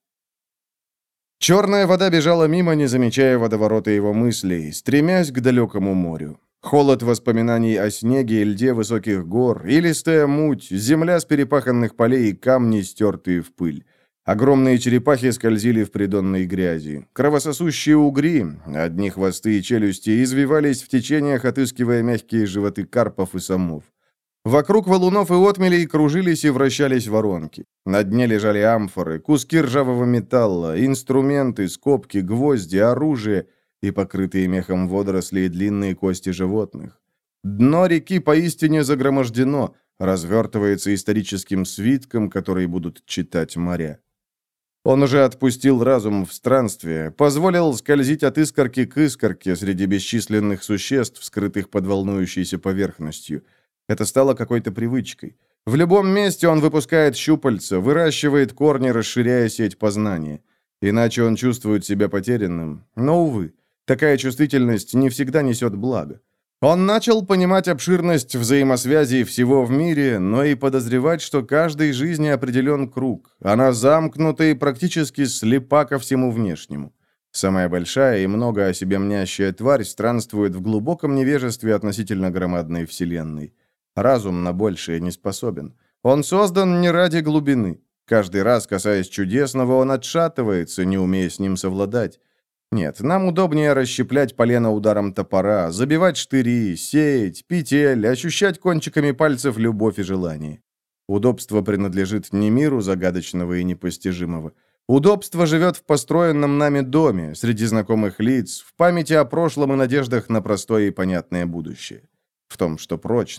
Черная вода бежала мимо, не замечая водоворота его мыслей, стремясь к далекому морю. Холод воспоминаний о снеге и льде высоких гор, и листая муть, земля с перепаханных полей и камни, стертые в пыль. Огромные черепахи скользили в придонной грязи. Кровососущие угри, одни хвосты и челюсти, извивались в течениях, отыскивая мягкие животы карпов и самов. Вокруг валунов и отмелей кружились и вращались воронки. На дне лежали амфоры, куски ржавого металла, инструменты, скобки, гвозди, оружие и покрытые мехом водоросли и длинные кости животных. Дно реки поистине загромождено, развертывается историческим свитком, который будут читать моря. Он уже отпустил разум в странствие, позволил скользить от искорки к искорке среди бесчисленных существ, скрытых под волнующейся поверхностью. Это стало какой-то привычкой. В любом месте он выпускает щупальца, выращивает корни, расширяя сеть познания. Иначе он чувствует себя потерянным. Но, увы, такая чувствительность не всегда несет благо. Он начал понимать обширность взаимосвязи всего в мире, но и подозревать, что каждой жизни определен круг. Она замкнута и практически слепа ко всему внешнему. Самая большая и много о себе мнящая тварь странствует в глубоком невежестве относительно громадной вселенной. Разум на большее не способен. Он создан не ради глубины. Каждый раз, касаясь чудесного, он отшатывается, не умея с ним совладать. Нет, нам удобнее расщеплять полено ударом топора, забивать штыри, сеять, петель, ощущать кончиками пальцев любовь и желание. Удобство принадлежит не миру загадочного и непостижимого. Удобство живет в построенном нами доме, среди знакомых лиц, в памяти о прошлом и надеждах на простое и понятное будущее. В том, что прочно.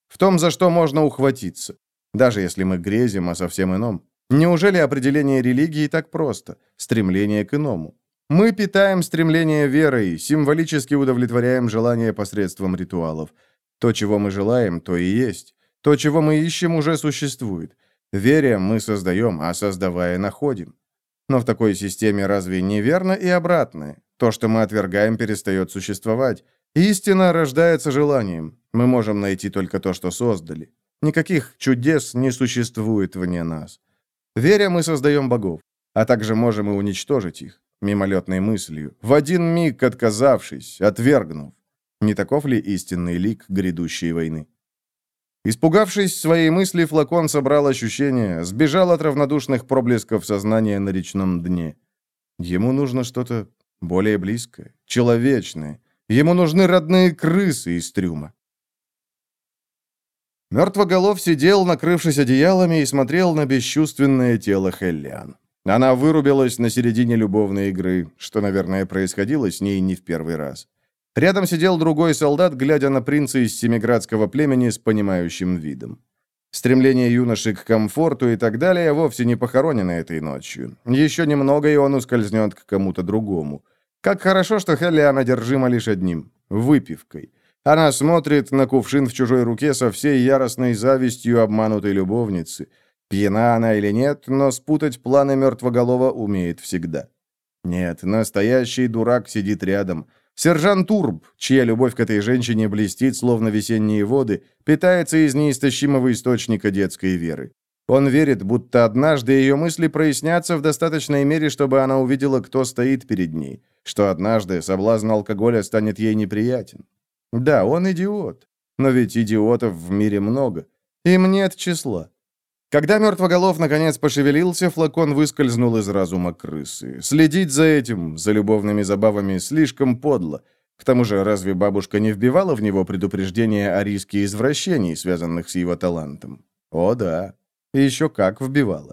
в том, за что можно ухватиться, даже если мы грезим о совсем ином. Неужели определение религии так просто? Стремление к иному. Мы питаем стремление верой, символически удовлетворяем желания посредством ритуалов. То, чего мы желаем, то и есть. То, чего мы ищем, уже существует. Веря, мы создаем, а создавая, находим. Но в такой системе разве не верно и обратное? То, что мы отвергаем, перестает существовать. Истина рождается желанием. Мы можем найти только то, что создали. Никаких чудес не существует вне нас. Веря, мы создаем богов, а также можем и уничтожить их, мимолетной мыслью, в один миг отказавшись, отвергнув. Не таков ли истинный лик грядущей войны? Испугавшись своей мысли, флакон собрал ощущения, сбежал от равнодушных проблесков сознания на речном дне. Ему нужно что-то более близкое, человечное. Ему нужны родные крысы из трюма. Мертвоголов сидел, накрывшись одеялами, и смотрел на бесчувственное тело Хеллиан. Она вырубилась на середине любовной игры, что, наверное, происходило с ней не в первый раз. Рядом сидел другой солдат, глядя на принца из семиградского племени с понимающим видом. Стремление юноши к комфорту и так далее вовсе не похоронено этой ночью. Еще немного, и он ускользнет к кому-то другому. Как хорошо, что Хеллиан одержима лишь одним — выпивкой. Она смотрит на кувшин в чужой руке со всей яростной завистью обманутой любовницы. Пьяна она или нет, но спутать планы мертвоголова умеет всегда. Нет, настоящий дурак сидит рядом. Сержант Турб, чья любовь к этой женщине блестит, словно весенние воды, питается из неистощимого источника детской веры. Он верит, будто однажды ее мысли прояснятся в достаточной мере, чтобы она увидела, кто стоит перед ней, что однажды соблазн алкоголя станет ей неприятен. Да, он идиот, но ведь идиотов в мире много. Им нет числа. Когда мертвоголов наконец пошевелился, флакон выскользнул из разума крысы. Следить за этим, за любовными забавами, слишком подло. К тому же, разве бабушка не вбивала в него предупреждение о риске извращений, связанных с его талантом? О, да. Еще как вбивала.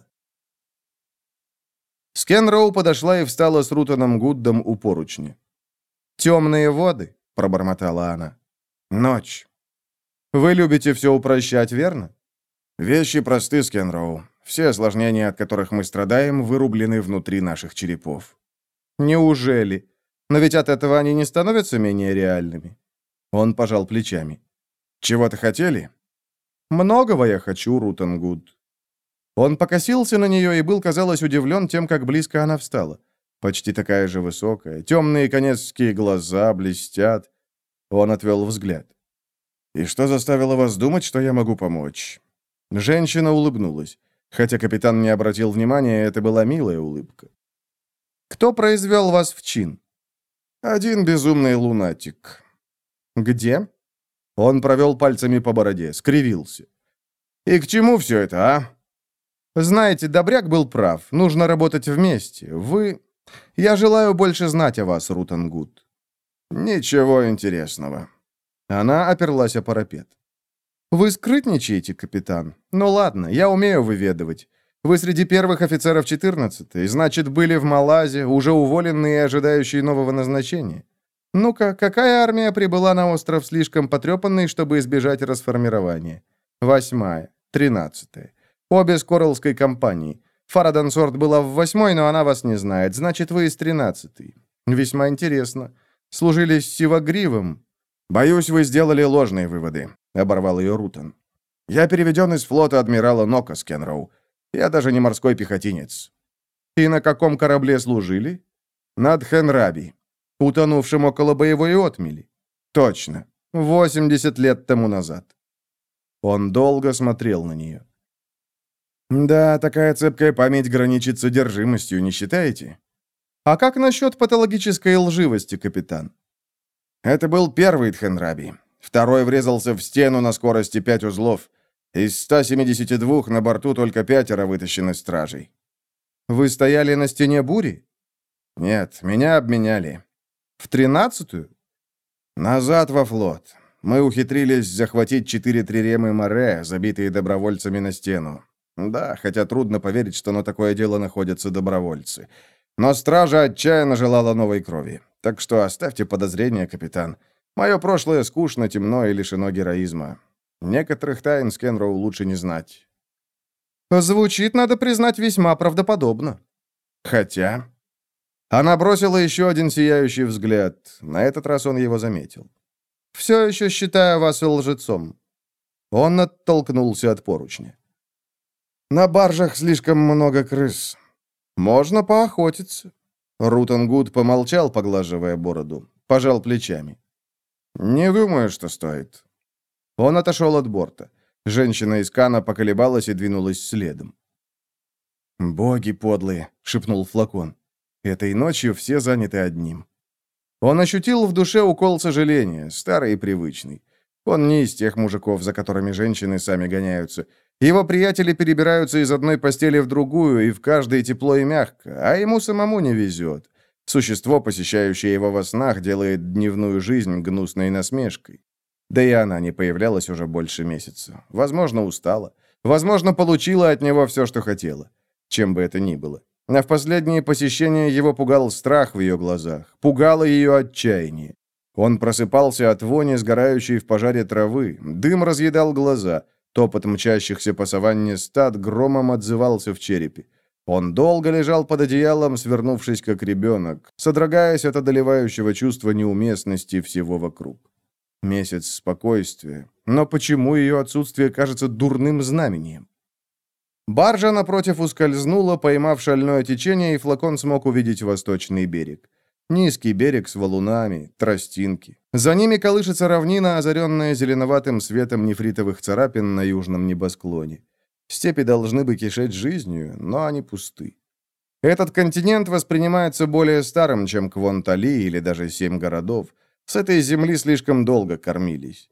Скенроу подошла и встала с Рутаном Гуддом у поручня. «Темные воды», — пробормотала она. «Ночь. Вы любите все упрощать, верно?» «Вещи просты, Скенроу. Все осложнения, от которых мы страдаем, вырублены внутри наших черепов». «Неужели? Но ведь от этого они не становятся менее реальными». Он пожал плечами. «Чего-то хотели?» «Многого я хочу, Рутан Гуд». Он покосился на нее и был, казалось, удивлен тем, как близко она встала. Почти такая же высокая, темные конецкие глаза блестят. Он отвел взгляд. «И что заставило вас думать, что я могу помочь?» Женщина улыбнулась. Хотя капитан не обратил внимания, это была милая улыбка. «Кто произвел вас в чин?» «Один безумный лунатик». «Где?» Он провел пальцами по бороде, скривился. «И к чему все это, а?» «Знаете, Добряк был прав. Нужно работать вместе. Вы... Я желаю больше знать о вас, Рутан Гуд». «Ничего интересного». Она оперлась о парапет. «Вы скрытничаете, капитан? Ну ладно, я умею выведывать. Вы среди первых офицеров четырнадцатой, значит, были в Малазе, уже уволенные и ожидающие нового назначения. Ну-ка, какая армия прибыла на остров слишком потрепанной, чтобы избежать расформирования? Восьмая, тринадцатая. Обе с Кораллской компании. Фарадансорт была в восьмой, но она вас не знает. Значит, вы из тринадцатой. Весьма интересно. Служили с Сивагривом. Боюсь, вы сделали ложные выводы», — оборвал ее Рутан. «Я переведен из флота адмирала Нока, Скенроу. Я даже не морской пехотинец». «И на каком корабле служили?» «На Дхенраби, утонувшем около боевой отмели». «Точно. восемьдесят лет тому назад». Он долго смотрел на нее. «Да, такая цепкая память граничит с одержимостью, не считаете?» «А как насчет патологической лживости, капитан?» «Это был первый Дхенраби. Второй врезался в стену на скорости пять узлов. Из ста семидесяти двух на борту только пятеро вытащены стражей». «Вы стояли на стене бури?» «Нет, меня обменяли». «В тринадцатую?» «Назад во флот. Мы ухитрились захватить четыре триремы море, забитые добровольцами на стену. Да, хотя трудно поверить, что на такое дело находятся добровольцы. Но стража отчаянно желала новой крови. Так что оставьте подозрения, капитан. Мое прошлое скучно, темно и лишено героизма. Некоторых тайн Скенроу лучше не знать. Звучит, надо признать, весьма правдоподобно. Хотя... Она бросила еще один сияющий взгляд. На этот раз он его заметил. «Все еще считаю вас лжецом». Он оттолкнулся от поручня. «На баржах слишком много крыс. Можно поохотиться». Рутангуд помолчал, поглаживая бороду. Пожал плечами. «Не думаю, что стоит». Он отошел от борта. Женщина из Кана поколебалась и двинулась следом. «Боги подлые», — шепнул Флакон. «Этой ночью все заняты одним». Он ощутил в душе укол сожаления, старый и привычный. Он не из тех мужиков, за которыми женщины сами гоняются. Его приятели перебираются из одной постели в другую, и в каждой тепло и мягко, а ему самому не везет. Существо, посещающее его во снах, делает дневную жизнь гнусной насмешкой. Да и она не появлялась уже больше месяца. Возможно, устала. Возможно, получила от него все, что хотела. Чем бы это ни было. А в последние посещения его пугал страх в ее глазах. Пугало ее отчаяние. Он просыпался от вони, сгорающей в пожаре травы. Дым разъедал глаза. Топот мчащихся по саванне стад громом отзывался в черепе. Он долго лежал под одеялом, свернувшись как ребенок, содрогаясь от одолевающего чувства неуместности всего вокруг. Месяц спокойствия. Но почему ее отсутствие кажется дурным знамением? Баржа, напротив, ускользнула, поймав шальное течение, и Флакон смог увидеть восточный берег. Низкий берег с валунами, тростинки. За ними колышется равнина, озаренная зеленоватым светом нефритовых царапин на южном небосклоне. Степи должны бы кишеть жизнью, но они пусты. Этот континент воспринимается более старым, чем Квонтали или даже семь городов. С этой земли слишком долго кормились.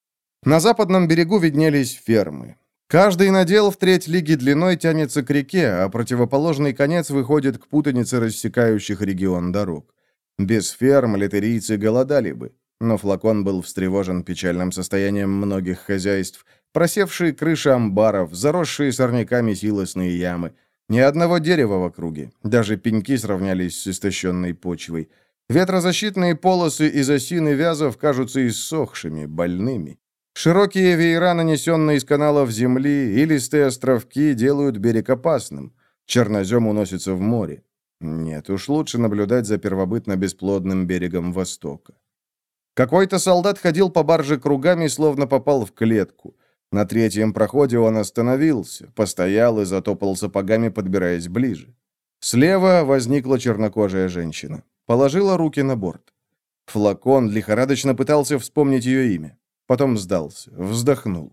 На западном берегу виднелись фермы. Каждый надел в треть лиги длиной тянется к реке, а противоположный конец выходит к путанице рассекающих регион дорог. Без ферм литерийцы голодали бы. Но Флакон был встревожен печальным состоянием многих хозяйств. Просевшие крыши амбаров, заросшие сорняками силосные ямы. Ни одного дерева в округе. Даже пеньки сравнялись с истощенной почвой. Ветрозащитные полосы из осин и вязов кажутся иссохшими, больными. Широкие веера, нанесенные из каналов земли, и листые островки делают берег опасным. Чернозем уносится в море. Нет, уж лучше наблюдать за первобытно-бесплодным берегом Востока. Какой-то солдат ходил по барже кругами, словно попал в клетку. На третьем проходе он остановился, постоял и затопал сапогами, подбираясь ближе. Слева возникла чернокожая женщина. Положила руки на борт. Флакон лихорадочно пытался вспомнить ее имя. Потом сдался, вздохнул.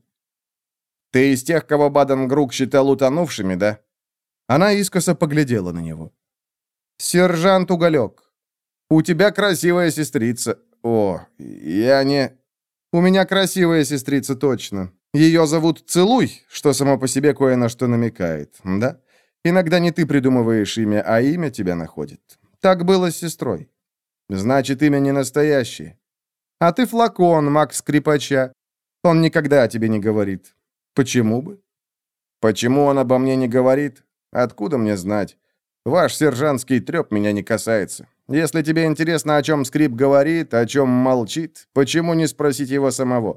«Ты из тех, кого Баден-Грук считал утонувшими, да?» Она искоса поглядела на него. «Сержант Уголек, у тебя красивая сестрица. О, я не... У меня красивая сестрица, точно. Ее зовут Целуй, что само по себе кое на что намекает, да? Иногда не ты придумываешь имя, а имя тебя находит. Так было с сестрой. Значит, имя не настоящее. А ты Флакон, маг скрипача. Он никогда о тебе не говорит. Почему бы? Почему он обо мне не говорит? Откуда мне знать? Ваш сержантский треп меня не касается. Если тебе интересно, о чем скрип говорит, о чем молчит, почему не спросить его самого?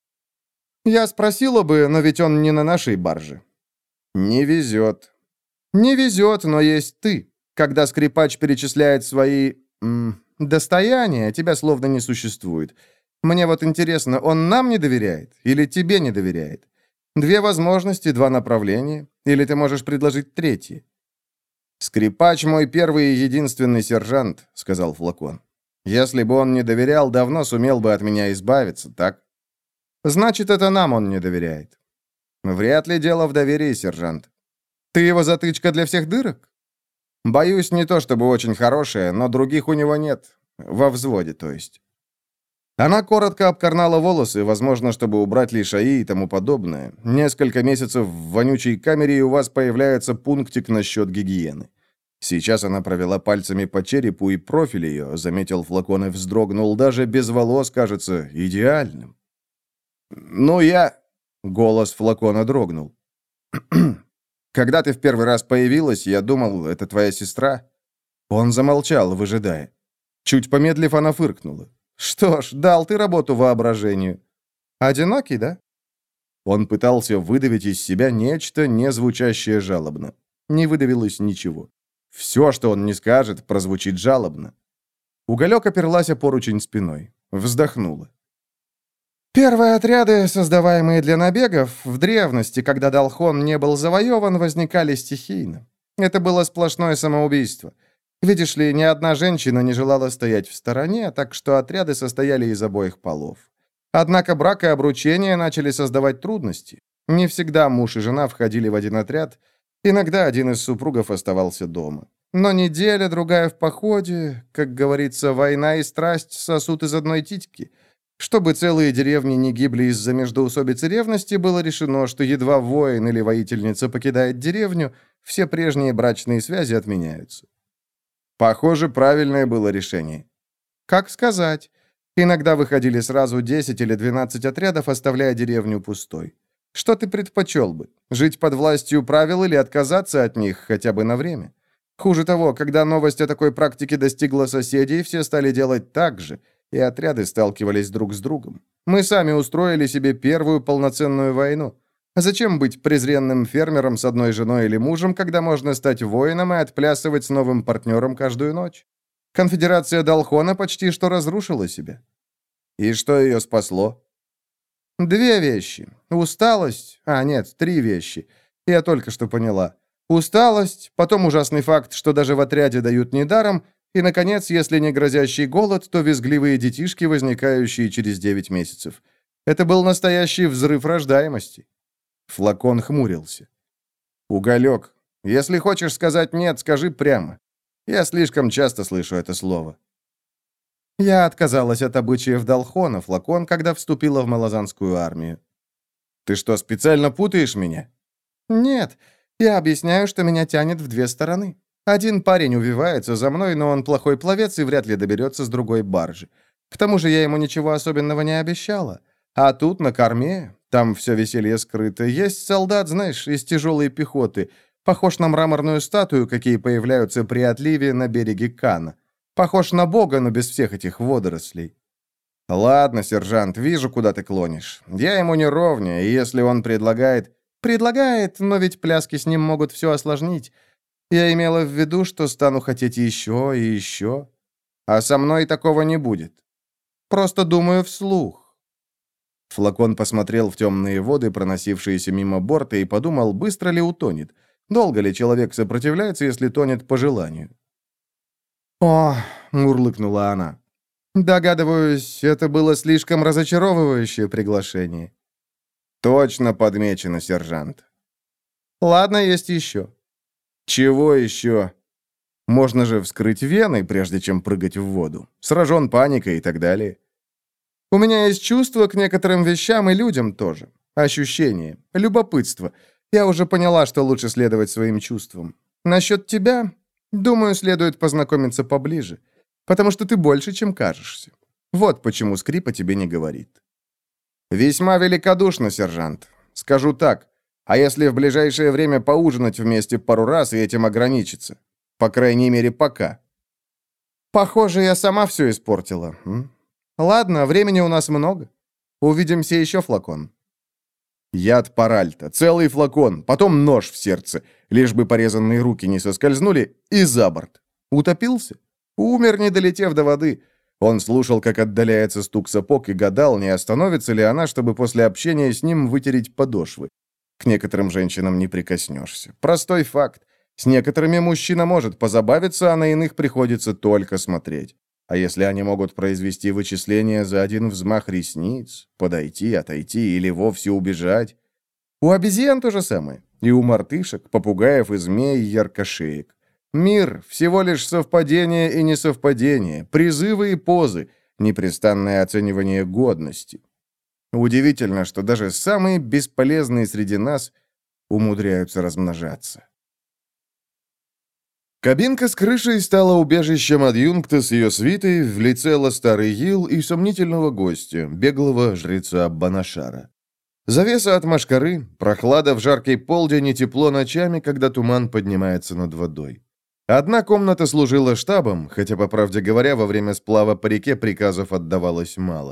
Я спросила бы, но ведь он не на нашей барже. Не везет. Не везет, но есть ты. Когда скрипач перечисляет свои... М- достояния, тебя словно не существует. Мне вот интересно, он нам не доверяет или тебе не доверяет? Две возможности, два направления, или ты можешь предложить третье? «Скрипач мой первый и единственный сержант», — сказал Флакон. «Если бы он не доверял, давно сумел бы от меня избавиться, так?» «Значит, это нам он не доверяет». «Вряд ли дело в доверии, сержант». «Ты его затычка для всех дырок?» «Боюсь, не то чтобы очень хорошая, но других у него нет. Во взводе, то есть». Она коротко обкорнала волосы, возможно, чтобы убрать лишаи и тому подобное. Несколько месяцев в вонючей камере, и у вас появляется пунктик насчет гигиены. Сейчас она провела пальцами по черепу, и профиль ее, заметил Флакон и вздрогнул, даже без волос кажется идеальным. «Ну, я...» — голос Флакона дрогнул. «Когда ты в первый раз появилась, я думал, это твоя сестра». Он замолчал, выжидая. Чуть помедлив, она фыркнула. «Что ж, дал ты работу воображению. Одинокий, да? Он пытался выдавить из себя нечто, не звучащее жалобно. Не выдавилось ничего. Все, что он не скажет, прозвучит жалобно. Уголек оперлась о поручень спиной. Вздохнула. Первые отряды, создаваемые для набегов, в древности, когда Далхон не был завоеван, возникали стихийно. Это было сплошное самоубийство. Видишь ли, ни одна женщина не желала стоять в стороне, так что отряды состояли из обоих полов. Однако брак и обручение начали создавать трудности. Не всегда муж и жена входили в один отряд, иногда один из супругов оставался дома. Но неделя, другая в походе, как говорится, война и страсть сосут из одной титьки. Чтобы целые деревни не гибли из-за междоусобицы ревности, было решено, что едва воин или воительница покидает деревню, все прежние брачные связи отменяются. Похоже, правильное было решение. Как сказать? Иногда выходили сразу десять или двенадцать отрядов, оставляя деревню пустой. Что ты предпочел бы? Жить под властью правил или отказаться от них хотя бы на время? Хуже того, когда новость о такой практике достигла соседей, все стали делать так же, и отряды сталкивались друг с другом. Мы сами устроили себе первую полноценную войну. Зачем быть презренным фермером с одной женой или мужем, когда можно стать воином и отплясывать с новым партнером каждую ночь? Конфедерация Далхона почти что разрушила себя. И что ее спасло? Две вещи. Усталость. А, нет, три вещи. Я только что поняла. Усталость, потом ужасный факт, что даже в отряде дают недаром, и, наконец, если не грозящий голод, то визгливые детишки, возникающие через девять месяцев. Это был настоящий взрыв рождаемости. Флакон хмурился. «Уголек, если хочешь сказать «нет», скажи прямо. Я слишком часто слышу это слово». Я отказалась от обычаев Далхона, Флакон, когда вступила в малазанскую армию. «Ты что, специально путаешь меня?» «Нет, я объясняю, что меня тянет в две стороны. Один парень увивается за мной, но он плохой пловец и вряд ли доберется с другой баржи. К тому же я ему ничего особенного не обещала. А тут, на корме, там все веселье скрыто, есть солдат, знаешь, из тяжелой пехоты, похож на мраморную статую, какие появляются при отливе на береге Кана. Похож на бога, но без всех этих водорослей». «Ладно, сержант, вижу, куда ты клонишь. Я ему не ровня, и если он предлагает...» «Предлагает, но ведь пляски с ним могут все осложнить. Я имела в виду, что стану хотеть еще и еще. А со мной такого не будет. Просто думаю вслух». Флакон посмотрел в темные воды, проносившиеся мимо борта, и подумал, быстро ли утонет. Долго ли человек сопротивляется, если тонет по желанию? «О!» — мурлыкнула она. «Догадываюсь, это было слишком разочаровывающее приглашение». «Точно подмечено, сержант». «Ладно, есть еще». «Чего еще?» «Можно же вскрыть вены, прежде чем прыгать в воду. Сражен паникой и так далее». «У меня есть чувство к некоторым вещам и людям тоже. Ощущение, любопытство. Я уже поняла, что лучше следовать своим чувствам. Насчет тебя, думаю, следует познакомиться поближе, потому что ты больше, чем кажешься. Вот почему скрипа тебе не говорит». «Весьма великодушно, сержант. Скажу так. А если в ближайшее время поужинать вместе пару раз и этим ограничиться? По крайней мере, пока». «Похоже, я сама все испортила. М? Ладно, времени у нас много. Увидимся еще, Флакон». Яд Паральта, целый флакон, потом нож в сердце, лишь бы порезанные руки не соскользнули, и за борт. Утопился? Умер, не долетев до воды. Он слушал, как отдаляется стук сапог, и гадал, не остановится ли она, чтобы после общения с ним вытереть подошвы. К некоторым женщинам не прикоснешься. Простой факт. С некоторыми мужчина может позабавиться, а на иных приходится только смотреть. А если они могут произвести вычисления за один взмах ресниц, подойти, отойти или вовсе убежать? У обезьян то же самое. И у мартышек, попугаев и змей яркошеек. Мир — всего лишь совпадение и несовпадение, призывы и позы, непрестанное оценивание годности. Удивительно, что даже самые бесполезные среди нас умудряются размножаться. Кабинка с крышей стала убежищем адъюнкта с ее свитой в лице Ластары Йил и сомнительного гостя, беглого жреца Банашара. Завеса от машкары, прохлада в жаркий полдень и тепло ночами, когда туман поднимается над водой. Одна комната служила штабом, хотя, по правде говоря, во время сплава по реке приказов отдавалось мало.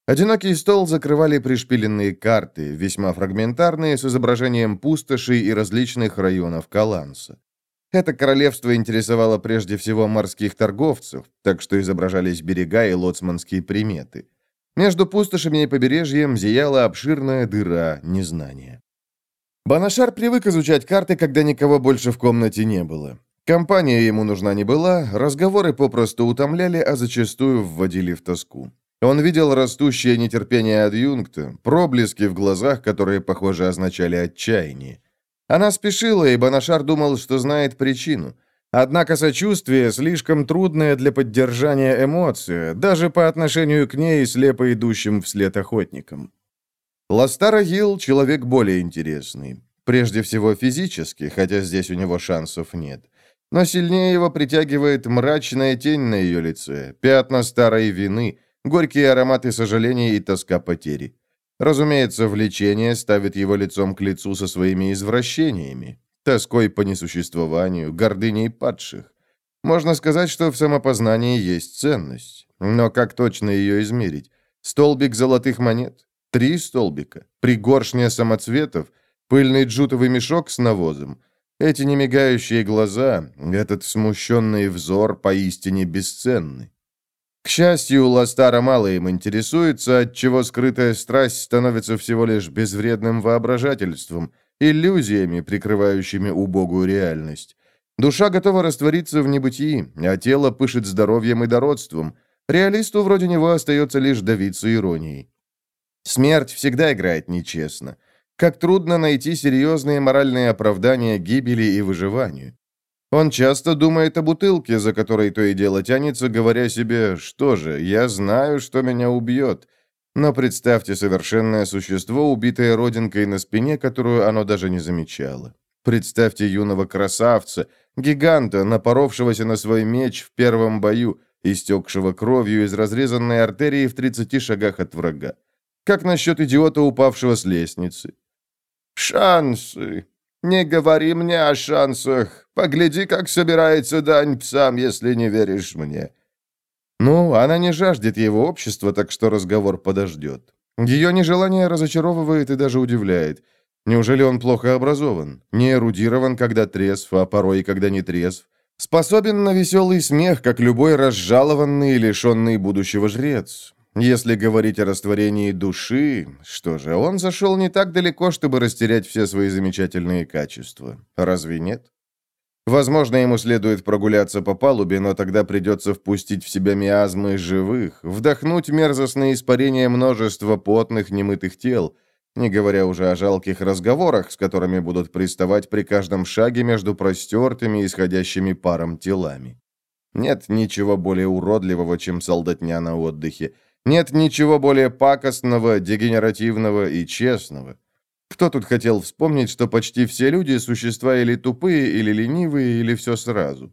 Одинокий стол закрывали пришпиленные карты, весьма фрагментарные, с изображением пустошей и различных районов Каланса. Это королевство интересовало прежде всего морских торговцев, так что изображались берега и лоцманские приметы. Между пустошами и побережьем зияла обширная дыра незнания. Банашар привык изучать карты, когда никого больше в комнате не было. Компания ему нужна не была, разговоры попросту утомляли, а зачастую вводили в тоску. Он видел растущее нетерпение адъюнкта, проблески в глазах, которые, похоже, означали отчаяние. Она спешила, и Банашар думал, что знает причину. Однако сочувствие слишком трудная для поддержания эмоция, даже по отношению к ней, слепо идущим вслед охотникам. Ластара Гилл — человек более интересный. Прежде всего физически, хотя здесь у него шансов нет. Но сильнее его притягивает мрачная тень на ее лице, пятна старой вины, горькие ароматы сожаления и тоска потери. Разумеется, влечение ставит его лицом к лицу со своими извращениями, тоской по несуществованию, гордыней падших. Можно сказать, что в самопознании есть ценность. Но как точно ее измерить? Столбик золотых монет? Три столбика? Пригоршня самоцветов? Пыльный джутовый мешок с навозом? Эти немигающие глаза, этот смущенный взор поистине бесценны. К счастью, Ластара мало им интересуется, отчего скрытая страсть становится всего лишь безвредным воображательством, иллюзиями, прикрывающими убогую реальность. Душа готова раствориться в небытии, а тело пышет здоровьем и дородством. Реалисту вроде него остается лишь давиться иронией. Смерть всегда играет нечестно. Как трудно найти серьезные моральные оправдания гибели и выживанию. Он часто думает о бутылке, за которой то и дело тянется, говоря себе: «Что же, я знаю, что меня убьет». Но представьте совершенное существо, убитое родинкой на спине, которую оно даже не замечало. Представьте юного красавца, гиганта, напоровшегося на свой меч в первом бою, истекшего кровью из разрезанной артерии в тридцати шагах от врага. Как насчет идиота, упавшего с лестницы? «Шансы! Не говори мне о шансах! Погляди, как собирается дань псам, если не веришь мне!» Ну, она не жаждет его общества, так что разговор подождет. Ее нежелание разочаровывает и даже удивляет. Неужели он плохо образован? Не эрудирован, когда трезв, а порой, когда не трезв? Способен на веселый смех, как любой разжалованный и лишенный будущего жрец? Если говорить о растворении души, что же, он зашел не так далеко, чтобы растерять все свои замечательные качества. Разве нет? Возможно, ему следует прогуляться по палубе, но тогда придется впустить в себя миазмы живых, вдохнуть мерзостные испарения множества потных, немытых тел, не говоря уже о жалких разговорах, с которыми будут приставать при каждом шаге между простертыми, исходящими паром телами. Нет ничего более уродливого, чем солдатня на отдыхе. Нет ничего более пакостного, дегенеративного и честного. Кто тут хотел вспомнить, что почти все люди – существа или тупые, или ленивые, или все сразу?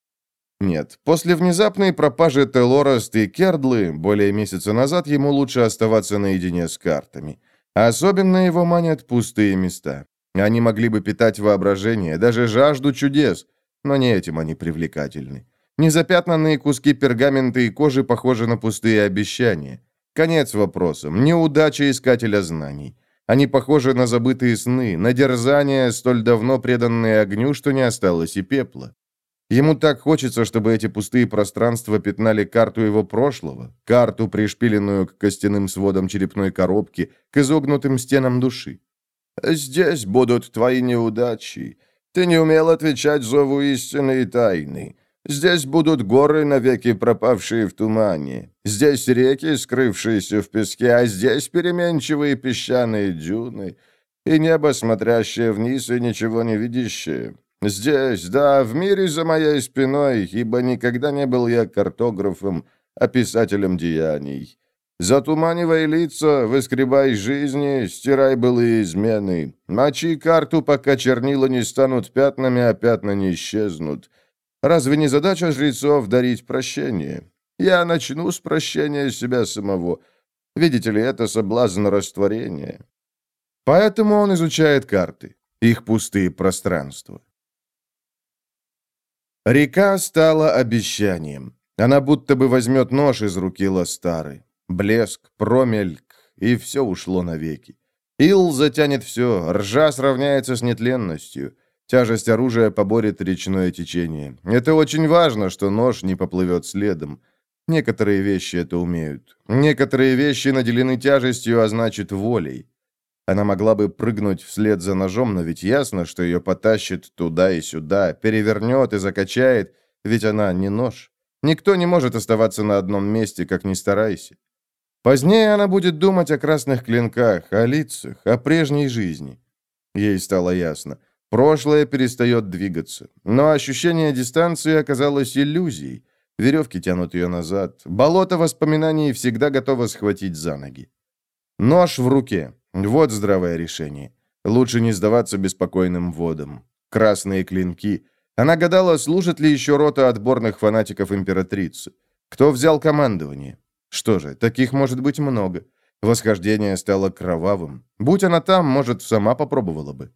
Нет, после внезапной пропажи Телораст и Кердлы более месяца назад ему лучше оставаться наедине с картами. Особенно его манят пустые места. Они могли бы питать воображение, даже жажду чудес, но не этим они привлекательны. Незапятнанные куски пергамента и кожи похожи на пустые обещания. Конец вопросам. Неудача искателя знаний. Они похожи на забытые сны, на дерзания, столь давно преданные огню, что не осталось и пепла. Ему так хочется, чтобы эти пустые пространства пятнали карту его прошлого, карту, пришпиленную к костяным сводам черепной коробки, к изогнутым стенам души. «Здесь будут твои неудачи. Ты не умел отвечать зову истины и тайны. Здесь будут горы, навеки пропавшие в тумане. Здесь реки, скрывшиеся в песке, а здесь переменчивые песчаные дюны. И небо, смотрящее вниз и ничего не видящее. Здесь, да, в мире за моей спиной, ибо никогда не был я картографом, а писателем деяний. Затуманивай лица, выскребай жизни, стирай былые измены. Мочи карту, пока чернила не станут пятнами, а пятна не исчезнут. Разве не задача жрецов дарить прощение? Я начну с прощения себя самого. Видите ли, это соблазн растворения. Поэтому он изучает карты, их пустые пространства. Река стала обещанием. Она будто бы возьмет нож из руки Ластары. Блеск, промельк, и все ушло навеки. Ил затянет все, ржа сравняется с нетленностью. Тяжесть оружия поборет речное течение. Это очень важно, что нож не поплывет следом. Некоторые вещи это умеют. Некоторые вещи наделены тяжестью, а значит волей. Она могла бы прыгнуть вслед за ножом, но ведь ясно, что ее потащит туда и сюда, перевернет и закачает, ведь она не нож. Никто не может оставаться на одном месте, как ни старайся. Позднее она будет думать о красных клинках, о лицах, о прежней жизни. Ей стало ясно. Прошлое перестает двигаться. Но ощущение дистанции оказалось иллюзией. Веревки тянут ее назад. Болото воспоминаний всегда готово схватить за ноги. Нож в руке. Вот здравое решение. Лучше не сдаваться беспокойным водам. Красные клинки. Она гадала, служит ли еще рота отборных фанатиков императрицы. Кто взял командование? Что же, таких может быть много. Восхождение стало кровавым. Будь она там, может, сама попробовала бы.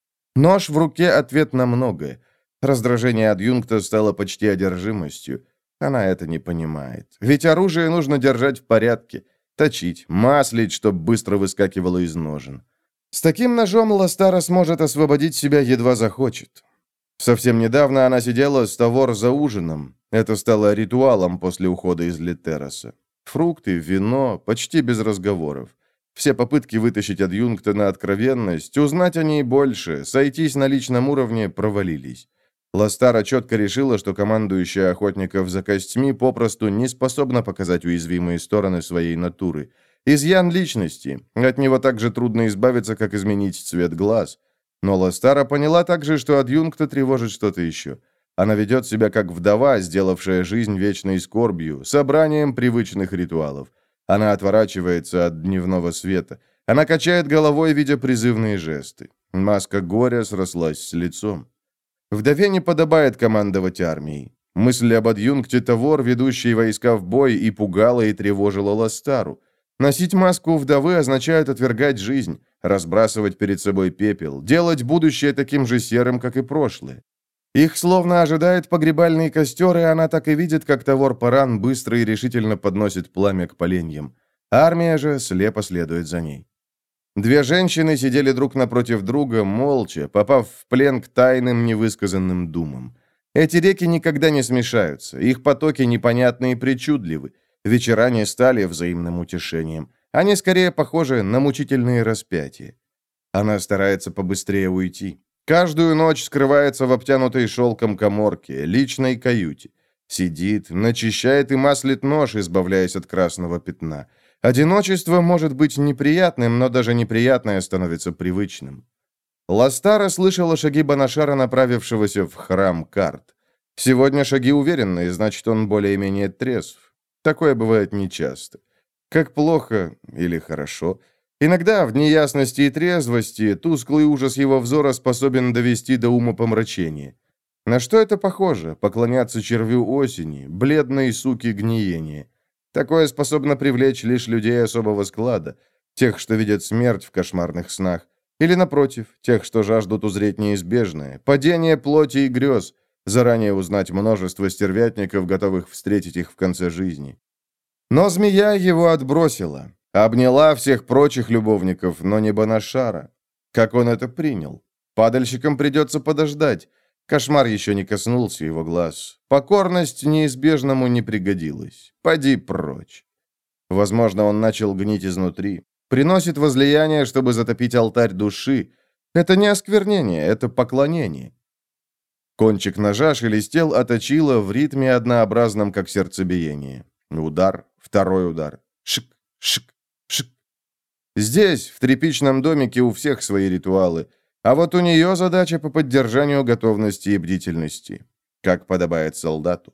Нож в руке — ответ на многое. Раздражение адъюнкта стало почти одержимостью. Она это не понимает. Ведь оружие нужно держать в порядке. Точить, маслить, чтоб быстро выскакивало из ножен. С таким ножом Ластара сможет освободить себя, едва захочет. Совсем недавно она сидела с Тавор за ужином. Это стало ритуалом после ухода из Литероса. Фрукты, вино, почти без разговоров. Все попытки вытащить адъюнкта на откровенность, узнать о ней больше, сойтись на личном уровне провалились. Ластара четко решила, что командующая охотников за костьми попросту не способна показать уязвимые стороны своей натуры. Изъян личности. От него так же трудно избавиться, как изменить цвет глаз. Но Ластара поняла также, что адъюнкта тревожит что-то еще. Она ведет себя как вдова, сделавшая жизнь вечной скорбью, собранием привычных ритуалов. Она отворачивается от дневного света. Она качает головой, видя призывные жесты. Маска горя срослась с лицом. Вдове не подобает командовать армией. Мысль об адъюнкте Тавор, ведущей войска в бой, и пугала, и тревожила Ластару. Носить маску вдовы означает отвергать жизнь, разбрасывать перед собой пепел, делать будущее таким же серым, как и прошлое. Их словно ожидает погребальный костер, и она так и видит, как Тавор-Паран быстро и решительно подносит пламя к поленьям. Армия же слепо следует за ней. Две женщины сидели друг напротив друга, молча, попав в плен к тайным невысказанным думам. Эти реки никогда не смешаются, их потоки непонятны и причудливы. Вечера не стали взаимным утешением. Они скорее похожи на мучительные распятия. Она старается побыстрее уйти. Каждую ночь скрывается в обтянутой шелком каморке, личной каюте. Сидит, начищает и маслит нож, избавляясь от красного пятна. Одиночество может быть неприятным, но даже неприятное становится привычным. Ластара слышала шаги Банашара, направившегося в храм карт. Сегодня шаги уверенные, значит, он более-менее трезв. Такое бывает нечасто. Как плохо или хорошо. Иногда в неясности и трезвости тусклый ужас его взора способен довести до умопомрачения. На что это похоже? Поклоняться червю осени, бледной суки гниения. Такое способно привлечь лишь людей особого склада, тех, что видят смерть в кошмарных снах, или, напротив, тех, что жаждут узреть неизбежное, падение плоти и грез, заранее узнать множество стервятников, готовых встретить их в конце жизни. Но змея его отбросила, обняла всех прочих любовников, но не Банашара. Как он это принял? Падальщикам придется подождать. Кошмар еще не коснулся его глаз. Покорность неизбежному не пригодилась. Поди прочь. Возможно, он начал гнить изнутри. Приносит возлияние, чтобы затопить алтарь души. Это не осквернение, это поклонение. Кончик ножа шелестел оточило в ритме однообразном, как сердцебиение. Удар, второй удар. Шик, шик, шик. Здесь, в тряпичном домике, у всех свои ритуалы. А вот у нее задача по поддержанию готовности и бдительности, как подобает солдату.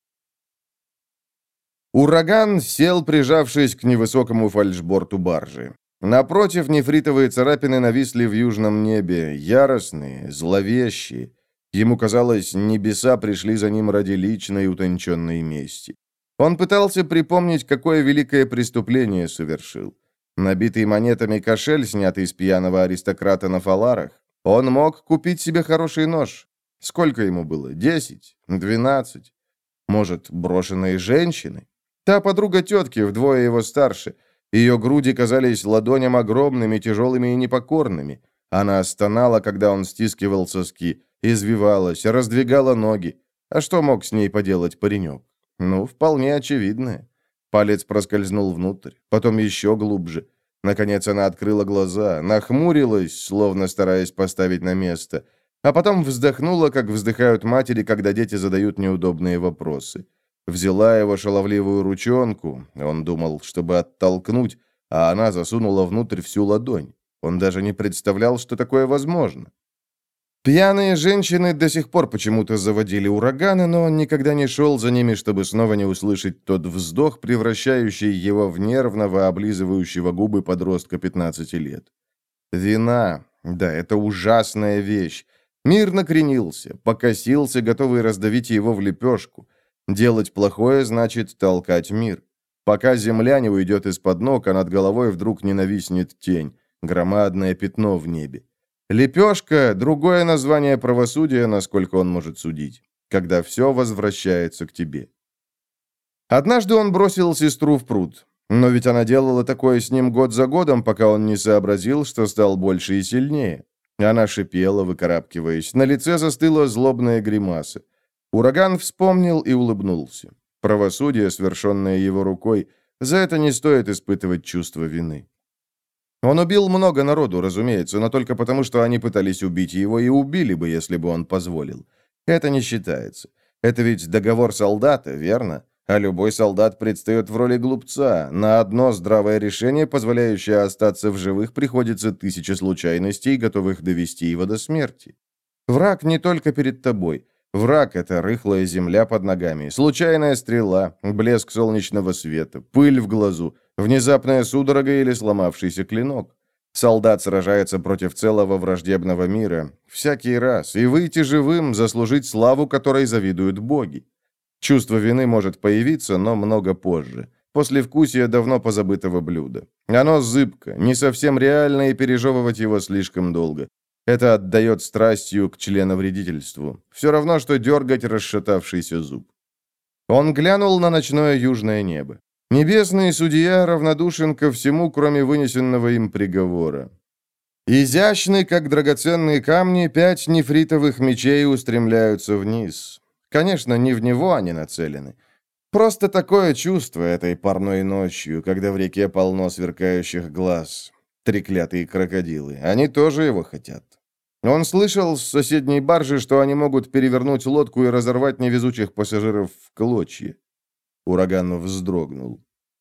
Ураган сел, прижавшись к невысокому фальшборту баржи. Напротив, нефритовые царапины нависли в южном небе, яростные, зловещие. Ему казалось, небеса пришли за ним ради личной утонченной мести. Он пытался припомнить, какое великое преступление совершил. Набитый монетами кошель, снятый с пьяного аристократа на фаларах. Он мог купить себе хороший нож. Сколько ему было? Десять? Двенадцать? Может, брошенные женщины? Та подруга тетки, вдвое его старше. Ее груди казались ладоням огромными, тяжелыми и непокорными. Она стонала, когда он стискивал соски, извивалась, раздвигала ноги. А что мог с ней поделать паренек? Ну, вполне очевидное. Палец проскользнул внутрь, потом еще глубже. Наконец она открыла глаза, нахмурилась, словно стараясь поставить на место, а потом вздохнула, как вздыхают матери, когда дети задают неудобные вопросы. Взяла его шаловливую ручонку, он думал, чтобы оттолкнуть, а она засунула внутрь всю ладонь. Он даже не представлял, что такое возможно. Пьяные женщины до сих пор почему-то заводили ураганы, но он никогда не шел за ними, чтобы снова не услышать тот вздох, превращающий его в нервного, облизывающего губы подростка пятнадцати лет. Вина, да, это ужасная вещь. Мир накренился, покосился, готовый раздавить его в лепешку. Делать плохое значит толкать мир. Пока земля не уйдет из-под ног, а над головой вдруг не нависнет тень, громадное пятно в небе. Лепешка — другое название правосудия, насколько он может судить, когда все возвращается к тебе. Однажды он бросил сестру в пруд, но ведь она делала такое с ним год за годом, пока он не сообразил, что стал больше и сильнее. Она шипела, выкарабкиваясь, на лице застыла злобная гримаса. Ураган вспомнил и улыбнулся. Правосудие, свершенное его рукой, за это не стоит испытывать чувство вины. Он убил много народу, разумеется, но только потому, что они пытались убить его и убили бы, если бы он позволил. Это не считается. Это ведь договор солдата, верно? А любой солдат предстает в роли глупца. На одно здравое решение, позволяющее остаться в живых, приходится тысяча случайностей, готовых довести его до смерти. Враг не только перед тобой. Враг — это рыхлая земля под ногами, случайная стрела, блеск солнечного света, пыль в глазу, внезапная судорога или сломавшийся клинок. Солдат сражается против целого враждебного мира всякий раз, и выйти живым, заслужить славу, которой завидуют боги. Чувство вины может появиться, но много позже, после вкусия давно позабытого блюда. Оно зыбко, не совсем реально, и пережевывать его слишком долго. Это отдает страстью к членовредительству. Все равно, что дергать расшатавшийся зуб. Он глянул на ночное южное небо. Небесный судья равнодушен ко всему, кроме вынесенного им приговора. Изящны, как драгоценные камни, пять нефритовых мечей устремляются вниз. Конечно, не в него они нацелены. Просто такое чувство этой парной ночью, когда в реке полно сверкающих глаз. Треклятые крокодилы. Они тоже его хотят. Он слышал с соседней баржи, что они могут перевернуть лодку и разорвать невезучих пассажиров в клочья. Ураган вздрогнул.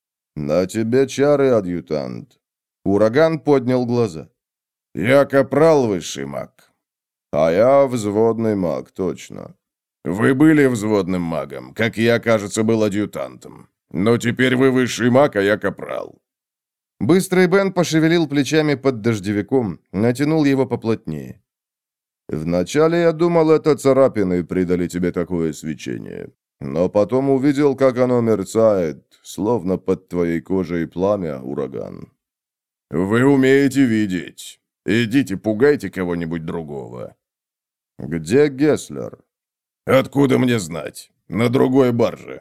«На тебе чары, адъютант». Ураган поднял глаза. «Я капрал, высший маг». «А я взводный маг, точно». «Вы были взводным магом, как я, кажется, был адъютантом. Но теперь вы высший маг, а я капрал». Быстрый Бен пошевелил плечами под дождевиком, натянул его поплотнее. «Вначале я думал, это царапины придали тебе такое свечение. Но потом увидел, как оно мерцает, словно под твоей кожей пламя, ураган». «Вы умеете видеть. Идите, пугайте кого-нибудь другого». «Где Гесслер?» «Откуда мне знать? На другой барже».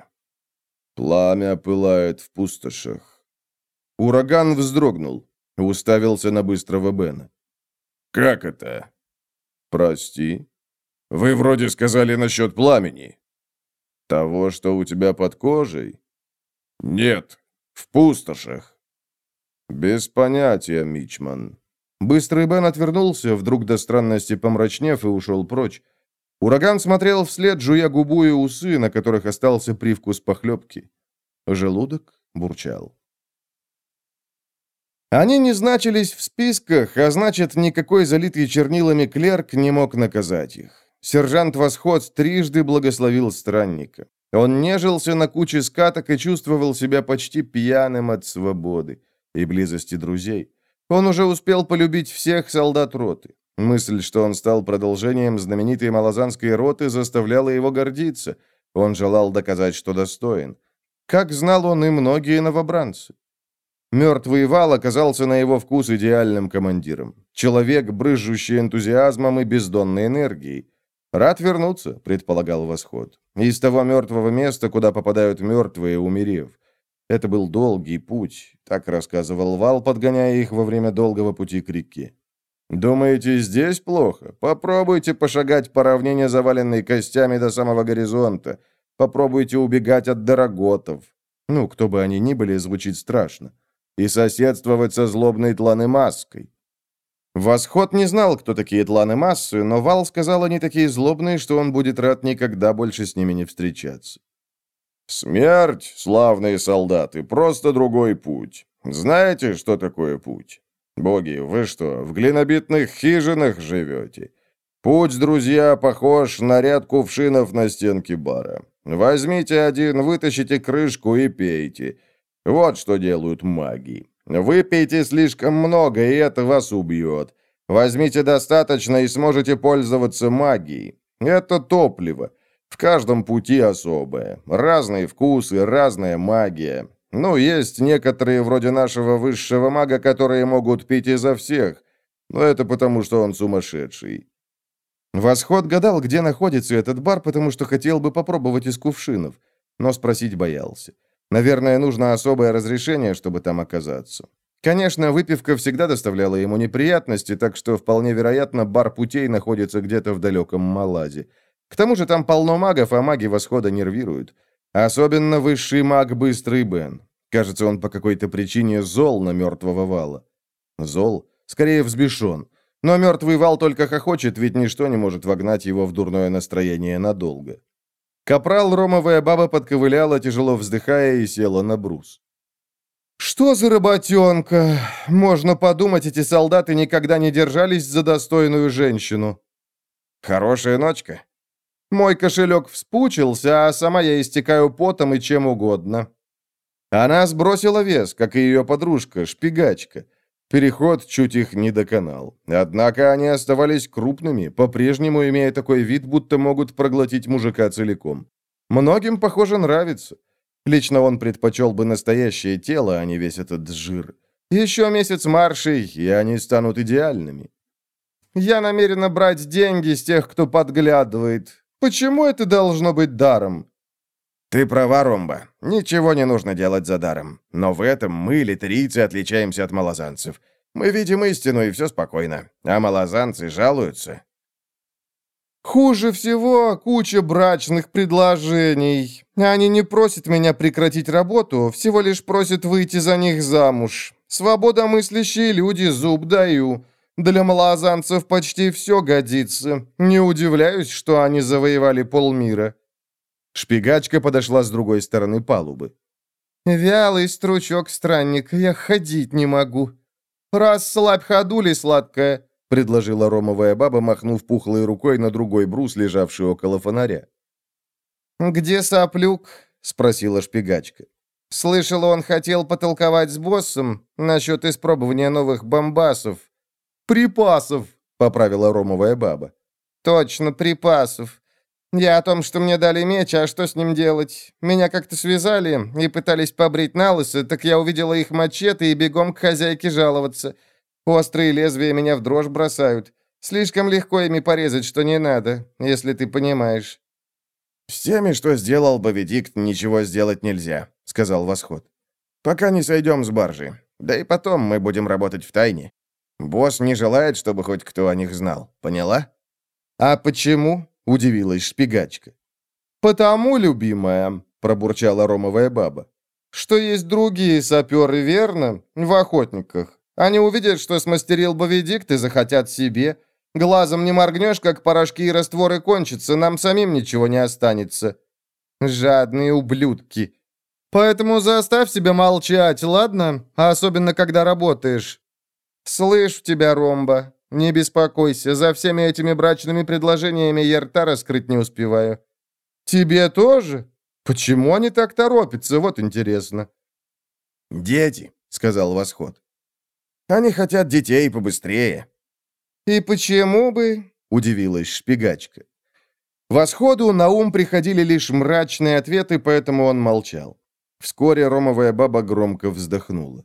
«Пламя пылает в пустошах». Ураган вздрогнул, уставился на быстрого Бена. «Как это?» «Прости. Вы вроде сказали насчет пламени». «Того, что у тебя под кожей?» «Нет, в пустошах». «Без понятия, Мичман». Быстрый Бен отвернулся, вдруг до странности помрачнев, и ушел прочь. Ураган смотрел вслед, жуя губу и усы, на которых остался привкус похлебки. Желудок бурчал. Они не значились в списках, а значит, никакой залитый чернилами клерк не мог наказать их. Сержант Восход трижды благословил странника. Он нежился на куче скаток и чувствовал себя почти пьяным от свободы и близости друзей. Он уже успел полюбить всех солдат роты. Мысль, что он стал продолжением знаменитой малозанской роты, заставляла его гордиться. Он желал доказать, что достоин. Как знал он и многие новобранцы. Мертвый вал оказался на его вкус идеальным командиром. Человек, брызжущий энтузиазмом и бездонной энергией. «Рад вернуться», — предполагал Восход. «Из того мертвого места, куда попадают мертвые, умерев. Это был долгий путь, так рассказывал Вал, подгоняя их во время долгого пути к реке. «Думаете, здесь плохо? Попробуйте пошагать по равнине, заваленной костями до самого горизонта. Попробуйте убегать от дороготов». Ну, кто бы они ни были, звучит страшно. И соседствовать со злобной Тланы-Масской. Восход не знал, кто такие Тланы-Массы, но Вал сказал, они такие злобные, что он будет рад никогда больше с ними не встречаться. «Смерть, славные солдаты, просто другой путь. Знаете, что такое путь? Боги, вы что, в глинобитных хижинах живете? Путь, друзья, похож на ряд кувшинов на стенке бара. Возьмите один, вытащите крышку и пейте. Вот что делают маги. Выпейте слишком много, и это вас убьет. Возьмите достаточно, и сможете пользоваться магией. Это топливо. В каждом пути особое. Разные вкусы, разная магия. Ну, есть некоторые, вроде нашего высшего мага, которые могут пить изо всех. Но это потому, что он сумасшедший». Восход гадал, где находится этот бар, потому что хотел бы попробовать из кувшинов, но спросить боялся. Наверное, нужно особое разрешение, чтобы там оказаться. Конечно, выпивка всегда доставляла ему неприятности, так что вполне вероятно, бар путей находится где-то в далеком Малазе. К тому же там полно магов, а маги Восхода нервируют. Особенно высший маг Быстрый Бен. Кажется, он по какой-то причине зол на мертвого Вала. Зол? Скорее взбешен. Но мертвый Вал только хохочет, ведь ничто не может вогнать его в дурное настроение надолго. Капрал Ромовая баба подковыляла, тяжело вздыхая, и села на брус. «Что за работенка? Можно подумать, эти солдаты никогда не держались за достойную женщину». «Хорошая ночка». «Мой кошелек вспучился, а сама я истекаю потом и чем угодно». Она сбросила вес, как и ее подружка, шпигачка. Переход чуть их не доконал. Однако они оставались крупными, по-прежнему имея такой вид, будто могут проглотить мужика целиком. Многим, похоже, нравится. Лично он предпочел бы настоящее тело, а не весь этот жир. Еще месяц маршей, и они станут идеальными. Я намерена брать деньги с тех, кто подглядывает. Почему это должно быть даром? Ты права, Ромба. Ничего не нужно делать за даром. Но в этом мы, литерийцы, отличаемся от малозанцев. Мы видим истину, и все спокойно. А малозанцы жалуются. Хуже всего куча брачных предложений. Они не просят меня прекратить работу, всего лишь просят выйти за них замуж. Свободомыслящие люди, зуб даю. Для малозанцев почти все годится. Не удивляюсь, что они завоевали полмира. Шпигачка подошла с другой стороны палубы. «Вялый стручок, странник, я ходить не могу. Расслабь ходули, сладкая», — предложила ромовая баба, махнув пухлой рукой на другой брус, лежавший около фонаря. «Где соплюк?» — спросила шпигачка. «Слышала, он хотел потолковать с боссом насчет испробования новых бомбасов». «Припасов», — поправила ромовая баба. «Точно, припасов. Я о том, что мне дали меч, а что с ним делать? Меня как-то связали и пытались побрить на лысо, так я увидела их мачете и бегом к хозяйке жаловаться. Острые лезвия меня в дрожь бросают. Слишком легко ими порезать, что не надо, если ты понимаешь». «С теми, что сделал Боведикт, ничего сделать нельзя», — сказал Восход. «Пока не сойдем с баржи. Да и потом мы будем работать в тайне. Босс не желает, чтобы хоть кто о них знал. Поняла?» «А почему?» — удивилась шпигачка. «Потому, любимая», — пробурчала ромовая баба, «что есть другие саперы, верно? В охотниках. Они увидят, что смастерил Боведикт, и захотят себе. Глазом не моргнешь, как порошки и растворы кончатся, нам самим ничего не останется. Жадные ублюдки. Поэтому заставь себя молчать, ладно? Особенно, когда работаешь. Слышь тебя, Ромба. Не беспокойся, за всеми этими брачными предложениями я рта раскрыть не успеваю. Тебе тоже? Почему они так торопятся, вот интересно. «Дети», — сказал Восход. «Они хотят детей побыстрее». «И почему бы?» — удивилась шпигачка. Восходу на ум приходили лишь мрачные ответы, поэтому он молчал. Вскоре ромовая баба громко вздохнула.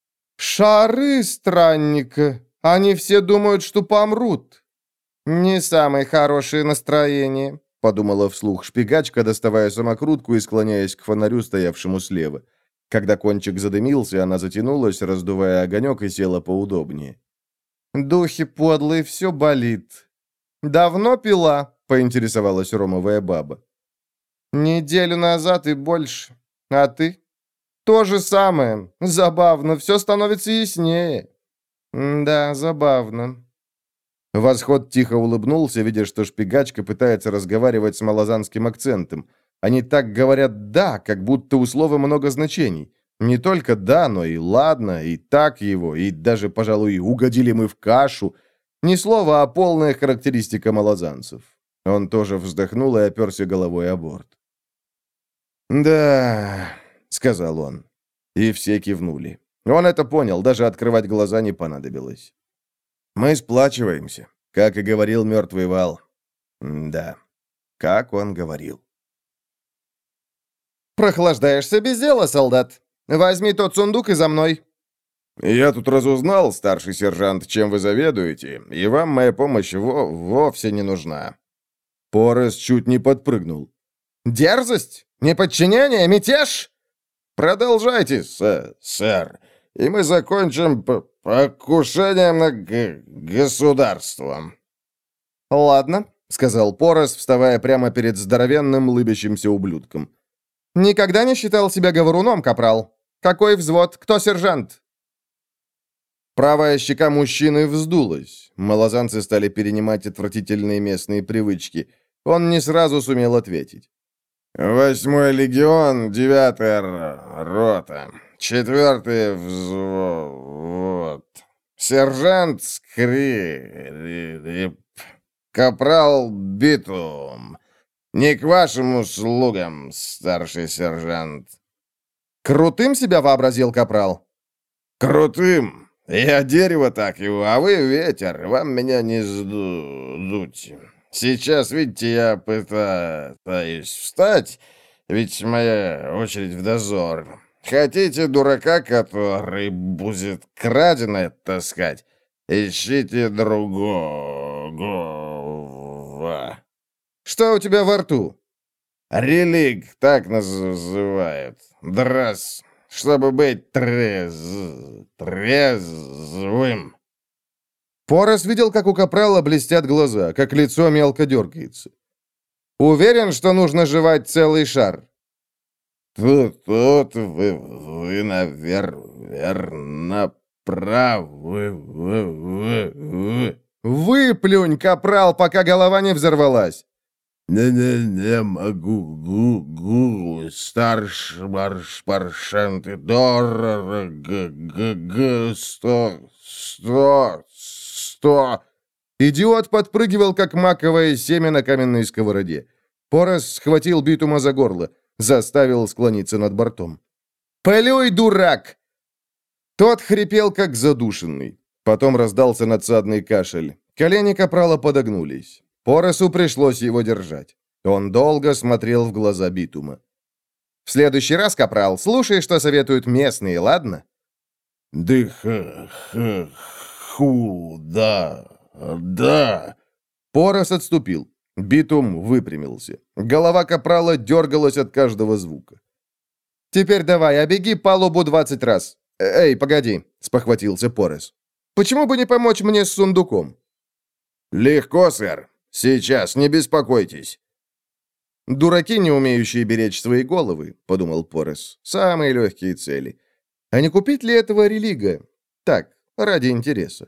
«Шары странника! Они все думают, что помрут!» «Не самое хорошее настроение», — подумала вслух шпигачка, доставая самокрутку и склоняясь к фонарю, стоявшему слева. Когда кончик задымился, она затянулась, раздувая огонек, и села поудобнее. «Духи подлые, все болит». «Давно пила?» — поинтересовалась ромовая баба. «Неделю назад и больше. А ты?» «То же самое. Забавно, все становится яснее». «Да, забавно». Восход тихо улыбнулся, видя, что шпигачка пытается разговаривать с малозанским акцентом. Они так говорят «да», как будто у слова много значений. Не только «да», но и «ладно», и «так его», и даже, пожалуй, «угодили мы в кашу». Не слово, а полная характеристика малозанцев. Он тоже вздохнул и оперся головой о борт. «Да», — сказал он. И все кивнули. Он это понял, даже открывать глаза не понадобилось. «Мы сплачиваемся, как и говорил мертвый вал». Да, как он говорил. «Прохлаждаешься без дела, солдат? Возьми тот сундук и за мной». «Я тут разузнал, старший сержант, чем вы заведуете, и вам моя помощь во вовсе не нужна». Порос чуть не подпрыгнул. «Дерзость? Неподчинение? Мятеж?» «Продолжайте, сэр, сэр, и мы закончим покушением на г государство». «Ладно», — сказал Порос, вставая прямо перед здоровенным лыбящимся ублюдком. «Никогда не считал себя говоруном, капрал. Какой взвод? Кто сержант?» Правая щека мужчины вздулась. Малозанцы стали перенимать отвратительные местные привычки. Он не сразу сумел ответить. «Восьмой легион, девятая рота, четвертый взвод, сержант Скрип, капрал Битум. Не к вашим услугам, старший сержант». «Крутым себя вообразил капрал?» «Крутым? Я дерево так его, а вы ветер, вам меня не сдуть. Сейчас, видите, я пытаюсь встать, ведь моя очередь в дозор. Хотите дурака, который будет краденое таскать? Ищите другого». «Что у тебя во рту?» «Релик, так называют. Драс, чтобы быть трез... трезвым». Порос видел, как у капрала блестят глаза, как лицо мелко дергается. «Уверен, что нужно жевать целый шар?» «Тут, тут вы, вы наверное, правы. Вы, вы, вы. «Выплюнь, капрал, пока голова не взорвалась!» «Не-не-не могу, гу-гу, старший марш паршенты, дорого, г-г-г, сто, сто, сто». Идиот подпрыгивал, как маковое семя на каменной сковороде. Порос схватил Битума за горло, заставил склониться над бортом. «Плюй, дурак!» Тот хрипел, как задушенный. Потом раздался надсадный кашель. Колени капрала подогнулись. Поросу пришлось его держать. Он долго смотрел в глаза Битума. «В следующий раз, капрал, слушай, что советуют местные, ладно?» «Дых-ху, да, да». Порос отступил. Битум выпрямился. Голова капрала дергалась от каждого звука. «Теперь давай, обеги палубу двадцать раз». «Эй, погоди», — спохватился Порос. «Почему бы не помочь мне с сундуком?» «Легко, сэр. Сейчас, не беспокойтесь». «Дураки, не умеющие беречь свои головы», — подумал Порос. «Самые легкие цели. А не купить ли этого релига? Так, ради интереса».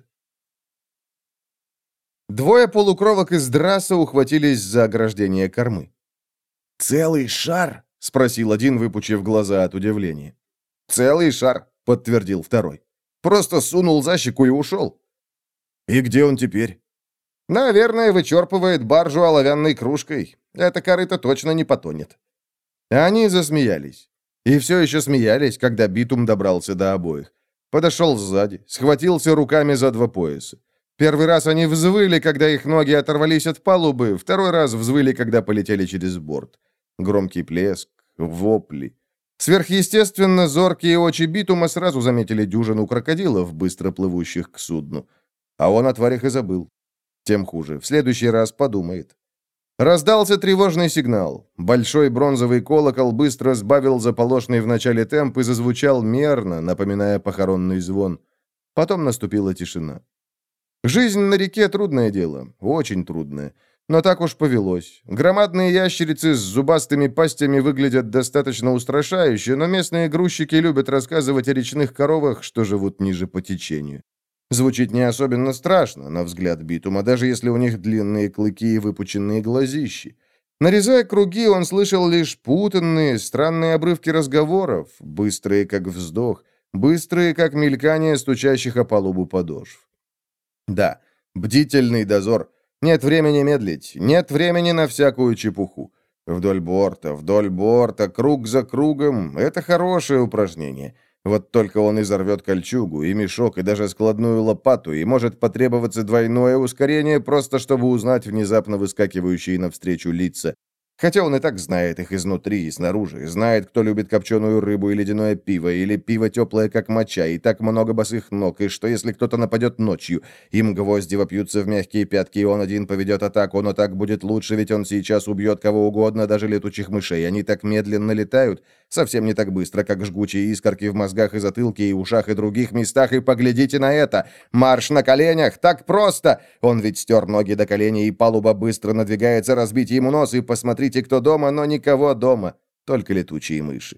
Двое полукровок из Драса ухватились за ограждение кормы. «Целый шар?» — спросил один, выпучив глаза от удивления. «Целый шар», — подтвердил второй. «Просто сунул за щеку и ушел». «И где он теперь?» «Наверное, вычерпывает баржу оловянной кружкой. Эта корыто точно не потонет». Они засмеялись. И все еще смеялись, когда Битум добрался до обоих. Подошел сзади, схватился руками за два пояса. Первый раз они взвыли, когда их ноги оторвались от палубы, второй раз взвыли, когда полетели через борт. Громкий плеск, вопли. Сверхъестественно зоркие очи Битума сразу заметили дюжину крокодилов, быстро плывущих к судну. А он о тварях и забыл. Тем хуже. В следующий раз подумает. Раздался тревожный сигнал. Большой бронзовый колокол быстро сбавил заполошный в начале темп и зазвучал мерно, напоминая похоронный звон. Потом наступила тишина. Жизнь на реке — трудное дело, очень трудное. Но так уж повелось. Громадные ящерицы с зубастыми пастями выглядят достаточно устрашающе, но местные грузчики любят рассказывать о речных коровах, что живут ниже по течению. Звучит не особенно страшно, на взгляд Битума, даже если у них длинные клыки и выпученные глазищи. Нарезая круги, он слышал лишь путанные, странные обрывки разговоров, быстрые, как вздох, быстрые, как мелькание стучащих о палубу подошв. Да, бдительный дозор. Нет времени медлить, нет времени на всякую чепуху. Вдоль борта, вдоль борта, круг за кругом — это хорошее упражнение. Вот только он изорвет кольчугу, и мешок, и даже складную лопату, и может потребоваться двойное ускорение, просто чтобы узнать внезапно выскакивающие навстречу лица. Хотя он и так знает их изнутри и снаружи, знает, кто любит копченую рыбу и ледяное пиво, или пиво теплое, как моча, и так много босых ног, и что если кто-то нападет ночью, им гвозди вопьются в мягкие пятки, и он один поведет атаку, но так будет лучше, ведь он сейчас убьет кого угодно, даже летучих мышей, они так медленно летают, совсем не так быстро, как жгучие искорки в мозгах и затылке, и ушах, и других местах, и поглядите на это! Марш на коленях! Так просто! Он ведь стер ноги до коленей, и палуба быстро надвигается разбить ему нос, и посмотрите, кто дома, но никого дома, только летучие мыши.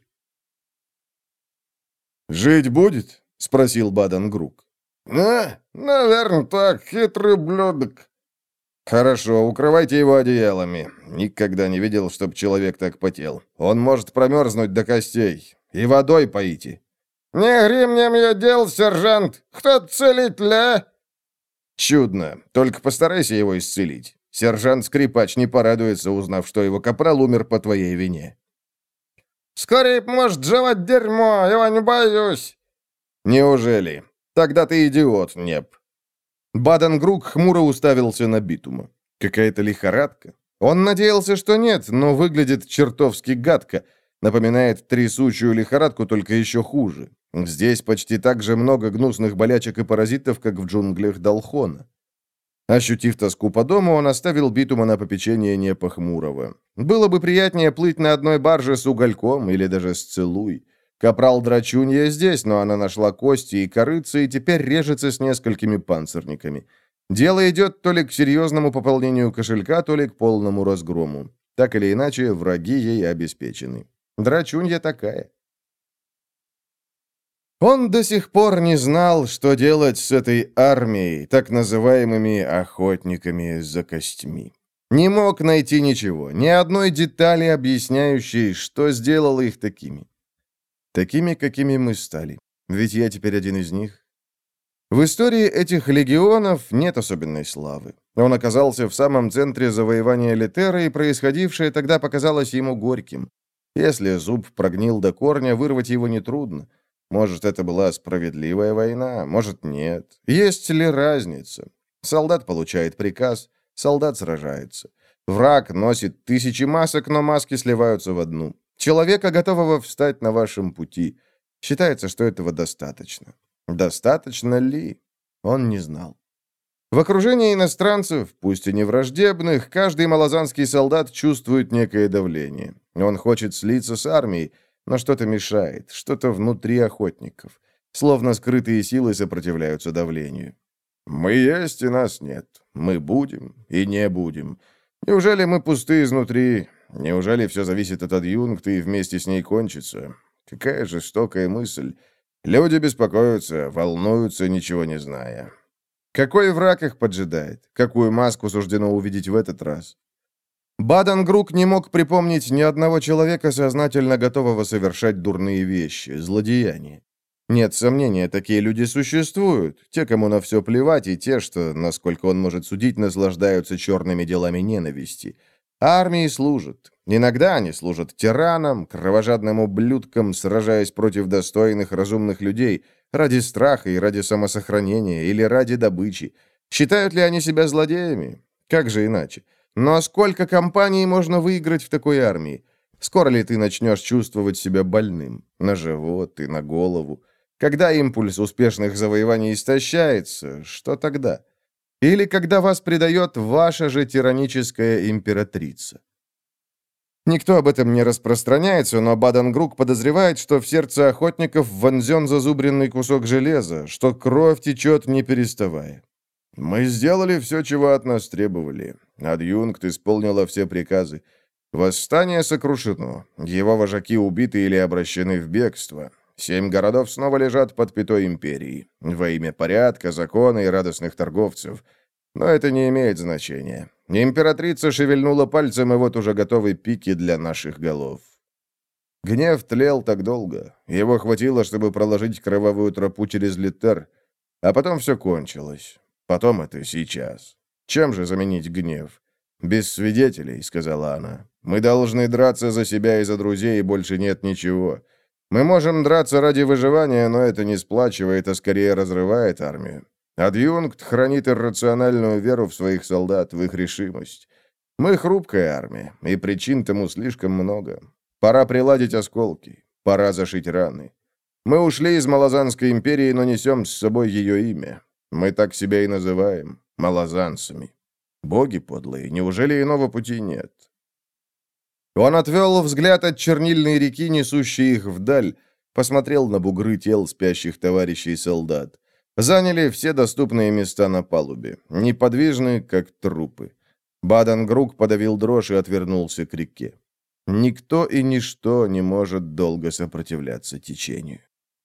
«Жить будет?» — спросил Баден-Грук. «А, наверное, так, хитрый блюдок». «Хорошо, укрывайте его одеялами. Никогда не видел, чтоб человек так потел. Он может промерзнуть до костей. И водой поите». «Не гремнем я дел, сержант. Кто целителя?» «Чудно. Только постарайся его исцелить. Сержант-скрипач не порадуется, узнав, что его капрал умер по твоей вине». «Скорее может жевать дерьмо, я не боюсь». «Неужели? Тогда ты идиот, Неп». Баден-Грук хмуро уставился на Битума. Какая-то лихорадка. Он надеялся, что нет, но выглядит чертовски гадко. Напоминает трясучую лихорадку, только еще хуже. Здесь почти так же много гнусных болячек и паразитов, как в джунглях Далхона. Ощутив тоску по дому, он оставил Битума на попечение Непа Хмурого. Было бы приятнее плыть на одной барже с угольком или даже с целуй. Капрал Драчунья здесь, но она нашла кости и корыца и теперь режется с несколькими панцирниками. Дело идет то ли к серьезному пополнению кошелька, то ли к полному разгрому. Так или иначе, враги ей обеспечены. Драчунья такая. Он до сих пор не знал, что делать с этой армией, так называемыми охотниками за костьми. Не мог найти ничего, ни одной детали, объясняющей, что сделало их такими. Такими, какими мы стали. Ведь я теперь один из них. В истории этих легионов нет особенной славы. Он оказался в самом центре завоевания Литеры, и происходившее тогда показалось ему горьким. Если зуб прогнил до корня, вырвать его нетрудно. Может, это была справедливая война, может, нет. Есть ли разница? Солдат получает приказ, солдат сражается. Враг носит тысячи масок, но маски сливаются в одну. Человека, готового встать на вашем пути. Считается, что этого достаточно. Достаточно ли? Он не знал. В окружении иностранцев, пусть и не враждебных, каждый малозанский солдат чувствует некое давление. Он хочет слиться с армией, но что-то мешает, что-то внутри охотников. Словно скрытые силы сопротивляются давлению. Мы есть, и нас нет. Мы будем и не будем. Неужели мы пусты изнутри? Неужели все зависит от адъюнкта и вместе с ней кончится? Какая жестокая мысль. Люди беспокоятся, волнуются, ничего не зная. Какой враг их поджидает? Какую маску суждено увидеть в этот раз? Баден-Грук не мог припомнить ни одного человека, сознательно готового совершать дурные вещи, злодеяния. Нет сомнения, такие люди существуют, те, кому на все плевать, и те, что, насколько он может судить, наслаждаются черными делами ненависти. Армии служат. Иногда они служат тиранам, кровожадным ублюдкам, сражаясь против достойных, разумных людей, ради страха и ради самосохранения или ради добычи. Считают ли они себя злодеями? Как же иначе? Но сколько компаний можно выиграть в такой армии? Скоро ли ты начнешь чувствовать себя больным? На живот и на голову? Когда импульс успешных завоеваний истощается, что тогда? Или когда вас предает ваша же тираническая императрица? Никто об этом не распространяется, но Баденгрук подозревает, что в сердце охотников вонзен зазубренный кусок железа, что кровь течет не переставая. Мы сделали все, чего от нас требовали. Адъюнкт исполнила все приказы. Восстание сокрушено. Его вожаки убиты или обращены в бегство. Семь городов снова лежат под пятой империи. Во имя порядка, закона и радостных торговцев. Но это не имеет значения. Императрица шевельнула пальцем, и вот уже готовы пики для наших голов. Гнев тлел так долго. Его хватило, чтобы проложить кровавую тропу через Литер. А потом все кончилось. Потом это сейчас. Чем же заменить гнев? «Без свидетелей», — сказала она. «Мы должны драться за себя и за друзей, и больше нет ничего. Мы можем драться ради выживания, но это не сплачивает, а скорее разрывает армию. Адъюнкт хранит иррациональную веру в своих солдат, в их решимость. Мы хрупкая армия, и причин тому слишком много. Пора приладить осколки, пора зашить раны. Мы ушли из Малазанской империи, но несем с собой ее имя. Мы так себя и называем — малазанцами. Боги подлые, неужели иного пути нет?» Он отвел взгляд от чернильной реки, несущей их вдаль, посмотрел на бугры тел спящих товарищей солдат. Заняли все доступные места на палубе, неподвижны, как трупы. Баденгрук подавил дрожь и отвернулся к реке. Никто и ничто не может долго сопротивляться течению.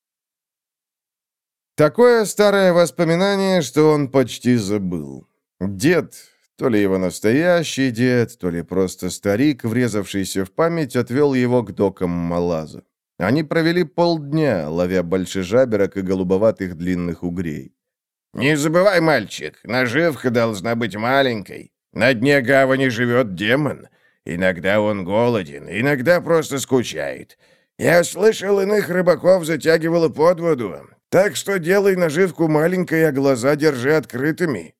Такое старое воспоминание, что он почти забыл. Дед, то ли его настоящий дед, то ли просто старик, врезавшийся в память, отвел его к докам Малаза. Они провели полдня, ловя большежаберок и голубоватых длинных угрей. «Не забывай, мальчик, наживка должна быть маленькой. На дне гавани живет демон. Иногда он голоден, иногда просто скучает. Я слышал, иных рыбаков затягивало под воду. Так что делай наживку маленькой, а глаза держи открытыми».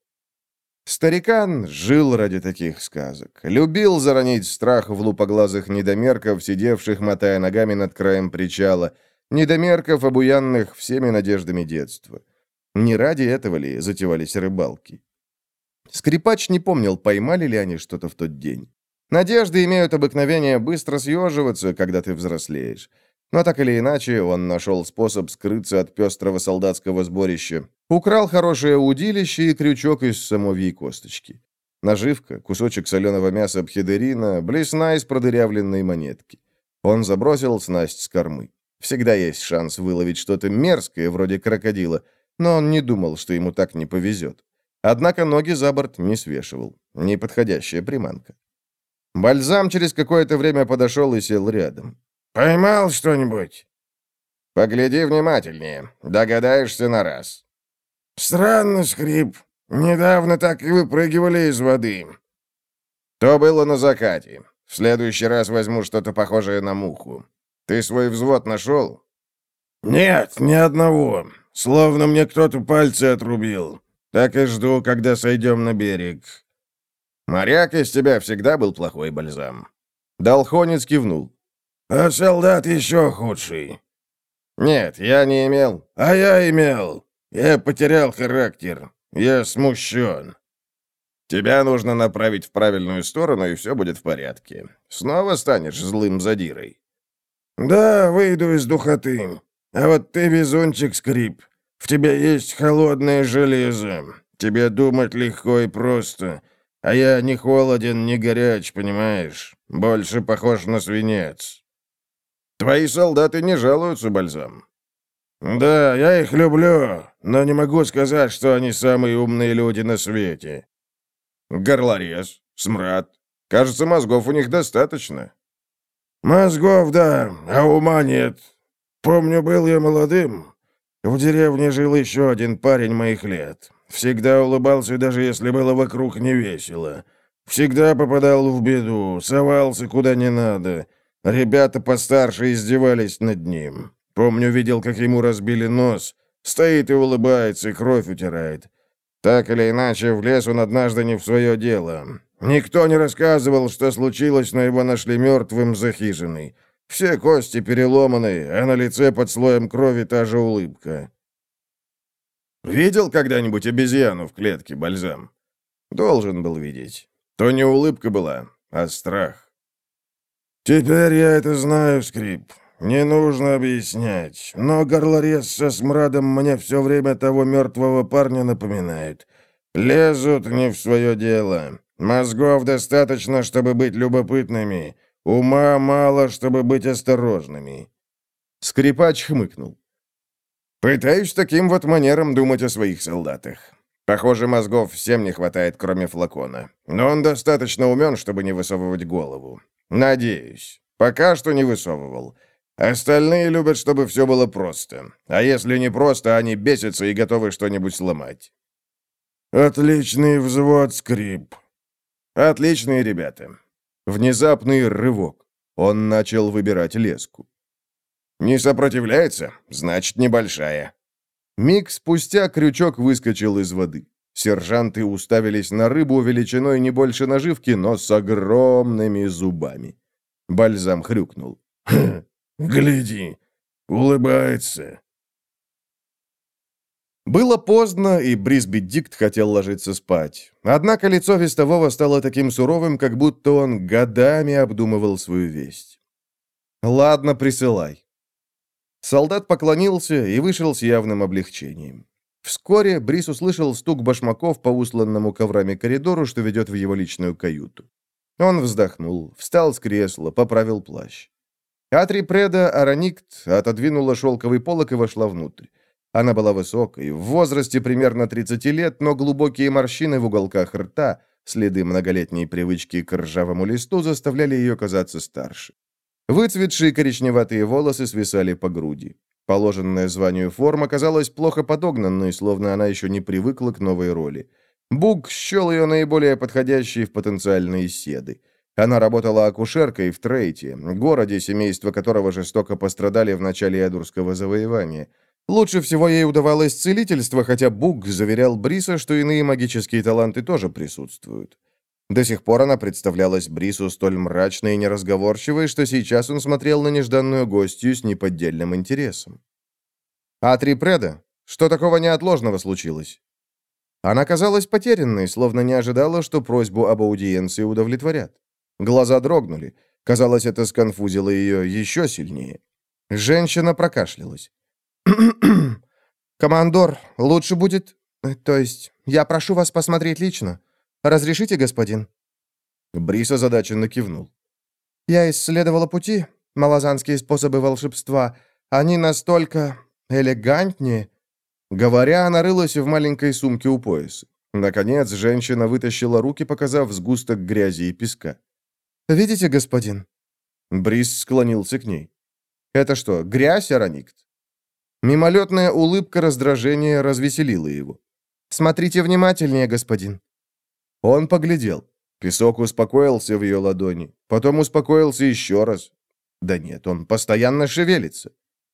Старикан жил ради таких сказок. Любил заронить страх в лупоглазых недомерков, сидевших, мотая ногами над краем причала, недомерков, обуянных всеми надеждами детства. Не ради этого ли затевались рыбалки? Скрипач не помнил, поймали ли они что-то в тот день. Надежды имеют обыкновение быстро съеживаться, когда ты взрослеешь. Но так или иначе, он нашел способ скрыться от пестрого солдатского сборища. Украл хорошее удилище и крючок из самовьей косточки. Наживка, кусочек соленого мяса пхедерина, блесна из продырявленной монетки. Он забросил снасть с кормы. Всегда есть шанс выловить что-то мерзкое, вроде крокодила, но он не думал, что ему так не повезет. Однако ноги за борт не свешивал. Неподходящая приманка. Бальзам через какое-то время подошел и сел рядом. «Поймал что-нибудь?» «Погляди внимательнее. Догадаешься на раз». «Странный скрип. Недавно так и выпрыгивали из воды». «То было на закате. В следующий раз возьму что-то похожее на муху. Ты свой взвод нашел?» «Нет, ни одного. Словно мне кто-то пальцы отрубил. Так и жду, когда сойдем на берег». «Моряк из тебя всегда был плохой, Бальзам». Долхонец кивнул. «А солдат еще худший». «Нет, я не имел». «А я имел. Я потерял характер. Я смущен». «Тебя нужно направить в правильную сторону, и все будет в порядке. Снова станешь злым задирой». «Да, выйду из духоты. А вот ты, везунчик, скрип. В тебе есть холодное железо. Тебе думать легко и просто. А я не холоден, не горяч, понимаешь? Больше похож на свинец». «Твои солдаты не жалуются, Бальзам». «Да, я их люблю, но не могу сказать, что они самые умные люди на свете». «Горлорез, смрад. Кажется, мозгов у них достаточно». «Мозгов, да, а ума нет. Помню, был я молодым. В деревне жил еще один парень моих лет. Всегда улыбался, даже если было вокруг невесело. Всегда попадал в беду, совался куда не надо. Ребята постарше издевались над ним. Помню, видел, как ему разбили нос. Стоит и улыбается, и кровь утирает. Так или иначе, влез он однажды не в свое дело. Никто не рассказывал, что случилось, но его нашли мертвым за хижиной. Все кости переломаны, а на лице под слоем крови та же улыбка». «Видел когда-нибудь обезьяну в клетке, Бальзам? Должен был видеть. То не улыбка была, а страх. Теперь я это знаю, Скрип. Не нужно объяснять. Но горлорез со смрадом мне все время того мертвого парня напоминает. Лезут не в свое дело. Мозгов достаточно, чтобы быть любопытными. Ума мало, чтобы быть осторожными. Скрипач хмыкнул. Пытаюсь таким вот манером думать о своих солдатах. Похоже, мозгов всем не хватает, кроме флакона. Но он достаточно умен, чтобы не высовывать голову. Надеюсь. Пока что не высовывал. Остальные любят, чтобы все было просто. А если не просто, они бесятся и готовы что-нибудь сломать. Отличный взвод, Скрип. Отличные ребята. Внезапный рывок. Он начал выбирать леску. Не сопротивляется? Значит, небольшая. Миг спустя крючок выскочил из воды. Сержанты уставились на рыбу величиной не больше наживки, но с огромными зубами. Бальзам хрюкнул. «Хм, гляди, улыбается». Было поздно, и Брисби Дикт хотел ложиться спать. Однако лицо вестового стало таким суровым, как будто он годами обдумывал свою весть. «Ладно, присылай». Солдат поклонился и вышел с явным облегчением. Вскоре Брис услышал стук башмаков по усланному коврами коридору, что ведет в его личную каюту. Он вздохнул, встал с кресла, поправил плащ. Атри Преда Араникт отодвинула шелковый полог и вошла внутрь. Она была высокой, в возрасте примерно тридцати лет, но глубокие морщины в уголках рта, следы многолетней привычки к ржавому листу, заставляли ее казаться старше. Выцветшие коричневатые волосы свисали по груди. Положенная званию форма казалась плохо подогнанной, словно она еще не привыкла к новой роли. Буг счел ее наиболее подходящей в потенциальные седы. Она работала акушеркой в Трейте, городе, семейство которого жестоко пострадали в начале Эдурского завоевания. Лучше всего ей удавалось целительство, хотя Буг заверял Бриса, что иные магические таланты тоже присутствуют. До сих пор она представлялась Брису столь мрачной и неразговорчивой, что сейчас он смотрел на нежданную гостью с неподдельным интересом. «Атри Преда, что такого неотложного случилось?» Она казалась потерянной, словно не ожидала, что просьбу об аудиенции удовлетворят. Глаза дрогнули. Казалось, это сконфузило ее еще сильнее. Женщина прокашлялась. «Командор, лучше будет... То есть, я прошу вас посмотреть лично. Разрешите, господин?» Брис озадаченно кивнул. «Я исследовала пути, малазанские способы волшебства. Они настолько элегантнее...» Говоря, она рылась в маленькой сумке у пояса. Наконец, женщина вытащила руки, показав сгусток грязи и песка. «Видите, господин?» Брис склонился к ней. «Это что, грязь, Араникт?» Мимолетная улыбка раздражения развеселила его. «Смотрите внимательнее, господин». Он поглядел. Песок успокоился в ее ладони. Потом успокоился еще раз. Да нет, он постоянно шевелится.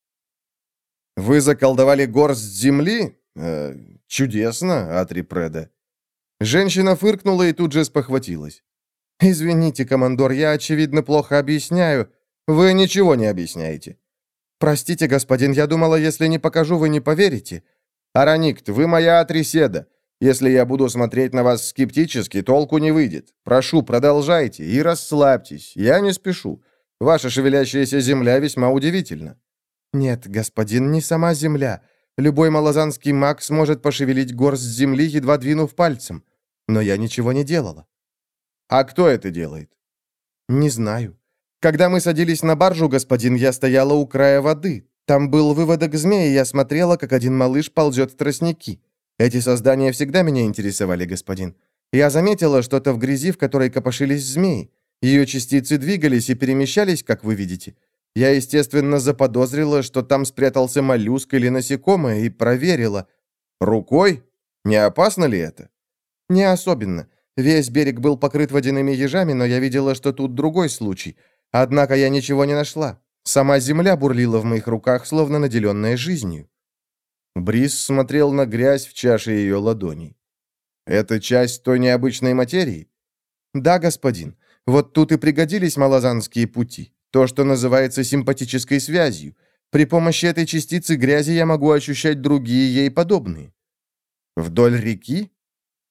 «Вы заколдовали горсть земли? Э, чудесно, Атри Преда». Женщина фыркнула и тут же спохватилась. «Извините, командор, я, очевидно, плохо объясняю. Вы ничего не объясняете». «Простите, господин, я думала, если не покажу, вы не поверите». «Араникт, вы моя Атриседа. Если я буду смотреть на вас скептически, толку не выйдет. Прошу, продолжайте и расслабьтесь. Я не спешу. Ваша шевелящаяся земля весьма удивительна». «Нет, господин, не сама земля. Любой малазанский маг сможет пошевелить горсть земли, едва двинув пальцем. Но я ничего не делала». «А кто это делает?» «Не знаю. Когда мы садились на баржу, господин, я стояла у края воды. Там был выводок змеи, и я смотрела, как один малыш ползет в тростники. Эти создания всегда меня интересовали, господин. Я заметила что-то в грязи, в которой копошились змеи. Ее частицы двигались и перемещались, как вы видите. Я, естественно, заподозрила, что там спрятался моллюск или насекомое, и проверила. Рукой? Не опасно ли это? Не особенно. Весь берег был покрыт водяными ежами, но я видела, что тут другой случай. Однако я ничего не нашла. Сама земля бурлила в моих руках, словно наделенная жизнью. Брис смотрел на грязь в чаше ее ладоней. «Это часть той необычной материи?» «Да, господин. Вот тут и пригодились малазанские пути. То, что называется симпатической связью. При помощи этой частицы грязи я могу ощущать другие ей подобные». «Вдоль реки?»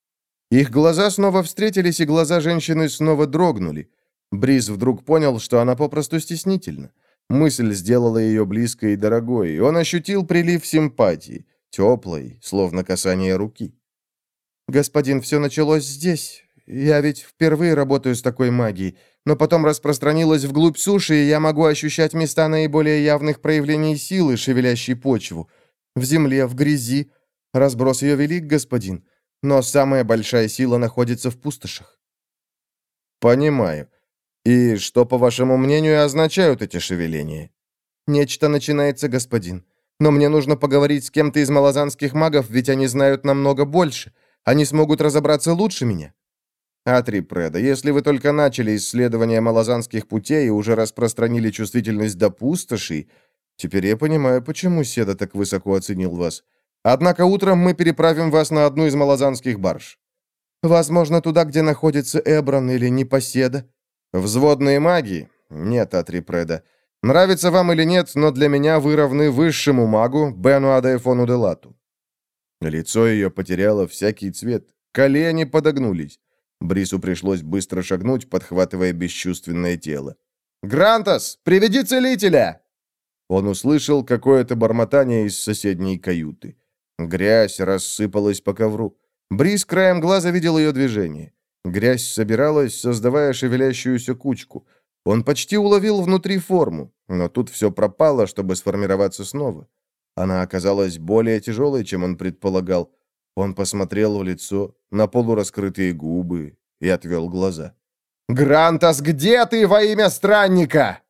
Их глаза снова встретились, и глаза женщины снова дрогнули. Бриз вдруг понял, что она попросту стеснительна. Мысль сделала ее близкой и дорогой, и он ощутил прилив симпатии, теплой, словно касание руки. «Господин, все началось здесь. Я ведь впервые работаю с такой магией, но потом распространилась вглубь суши, и я могу ощущать места наиболее явных проявлений силы, шевелящей почву. В земле, в грязи. Разброс ее велик, господин, но самая большая сила находится в пустошах». «Понимаю. И что, по вашему мнению, означают эти шевеления?» «Нечто начинается, господин. Но мне нужно поговорить с кем-то из малазанских магов, ведь они знают намного больше. Они смогут разобраться лучше меня». «Атри Преда, если вы только начали исследование малазанских путей и уже распространили чувствительность до пустошей, теперь я понимаю, почему Седа так высоко оценил вас. Однако утром мы переправим вас на одну из малазанских барж». «Возможно, туда, где находится Эброн или Непоседа». «Взводные маги? Нет, Атри Преда. Нравится вам или нет, но для меня вы равны высшему магу Бену Адаэфону Делату». Лицо ее потеряло всякий цвет. Колени подогнулись. Брису пришлось быстро шагнуть, подхватывая бесчувственное тело. «Грантас, приведи целителя!» Он услышал какое-то бормотание из соседней каюты. Грязь рассыпалась по ковру. Брис краем глаза видел ее движение. Грязь собиралась, создавая шевелящуюся кучку. Он почти уловил внутри форму, но тут все пропало, чтобы сформироваться снова. Она оказалась более тяжелой, чем он предполагал. Он посмотрел в лицо, на полураскрытые губы и отвел глаза. «Грантас, где ты во имя странника?»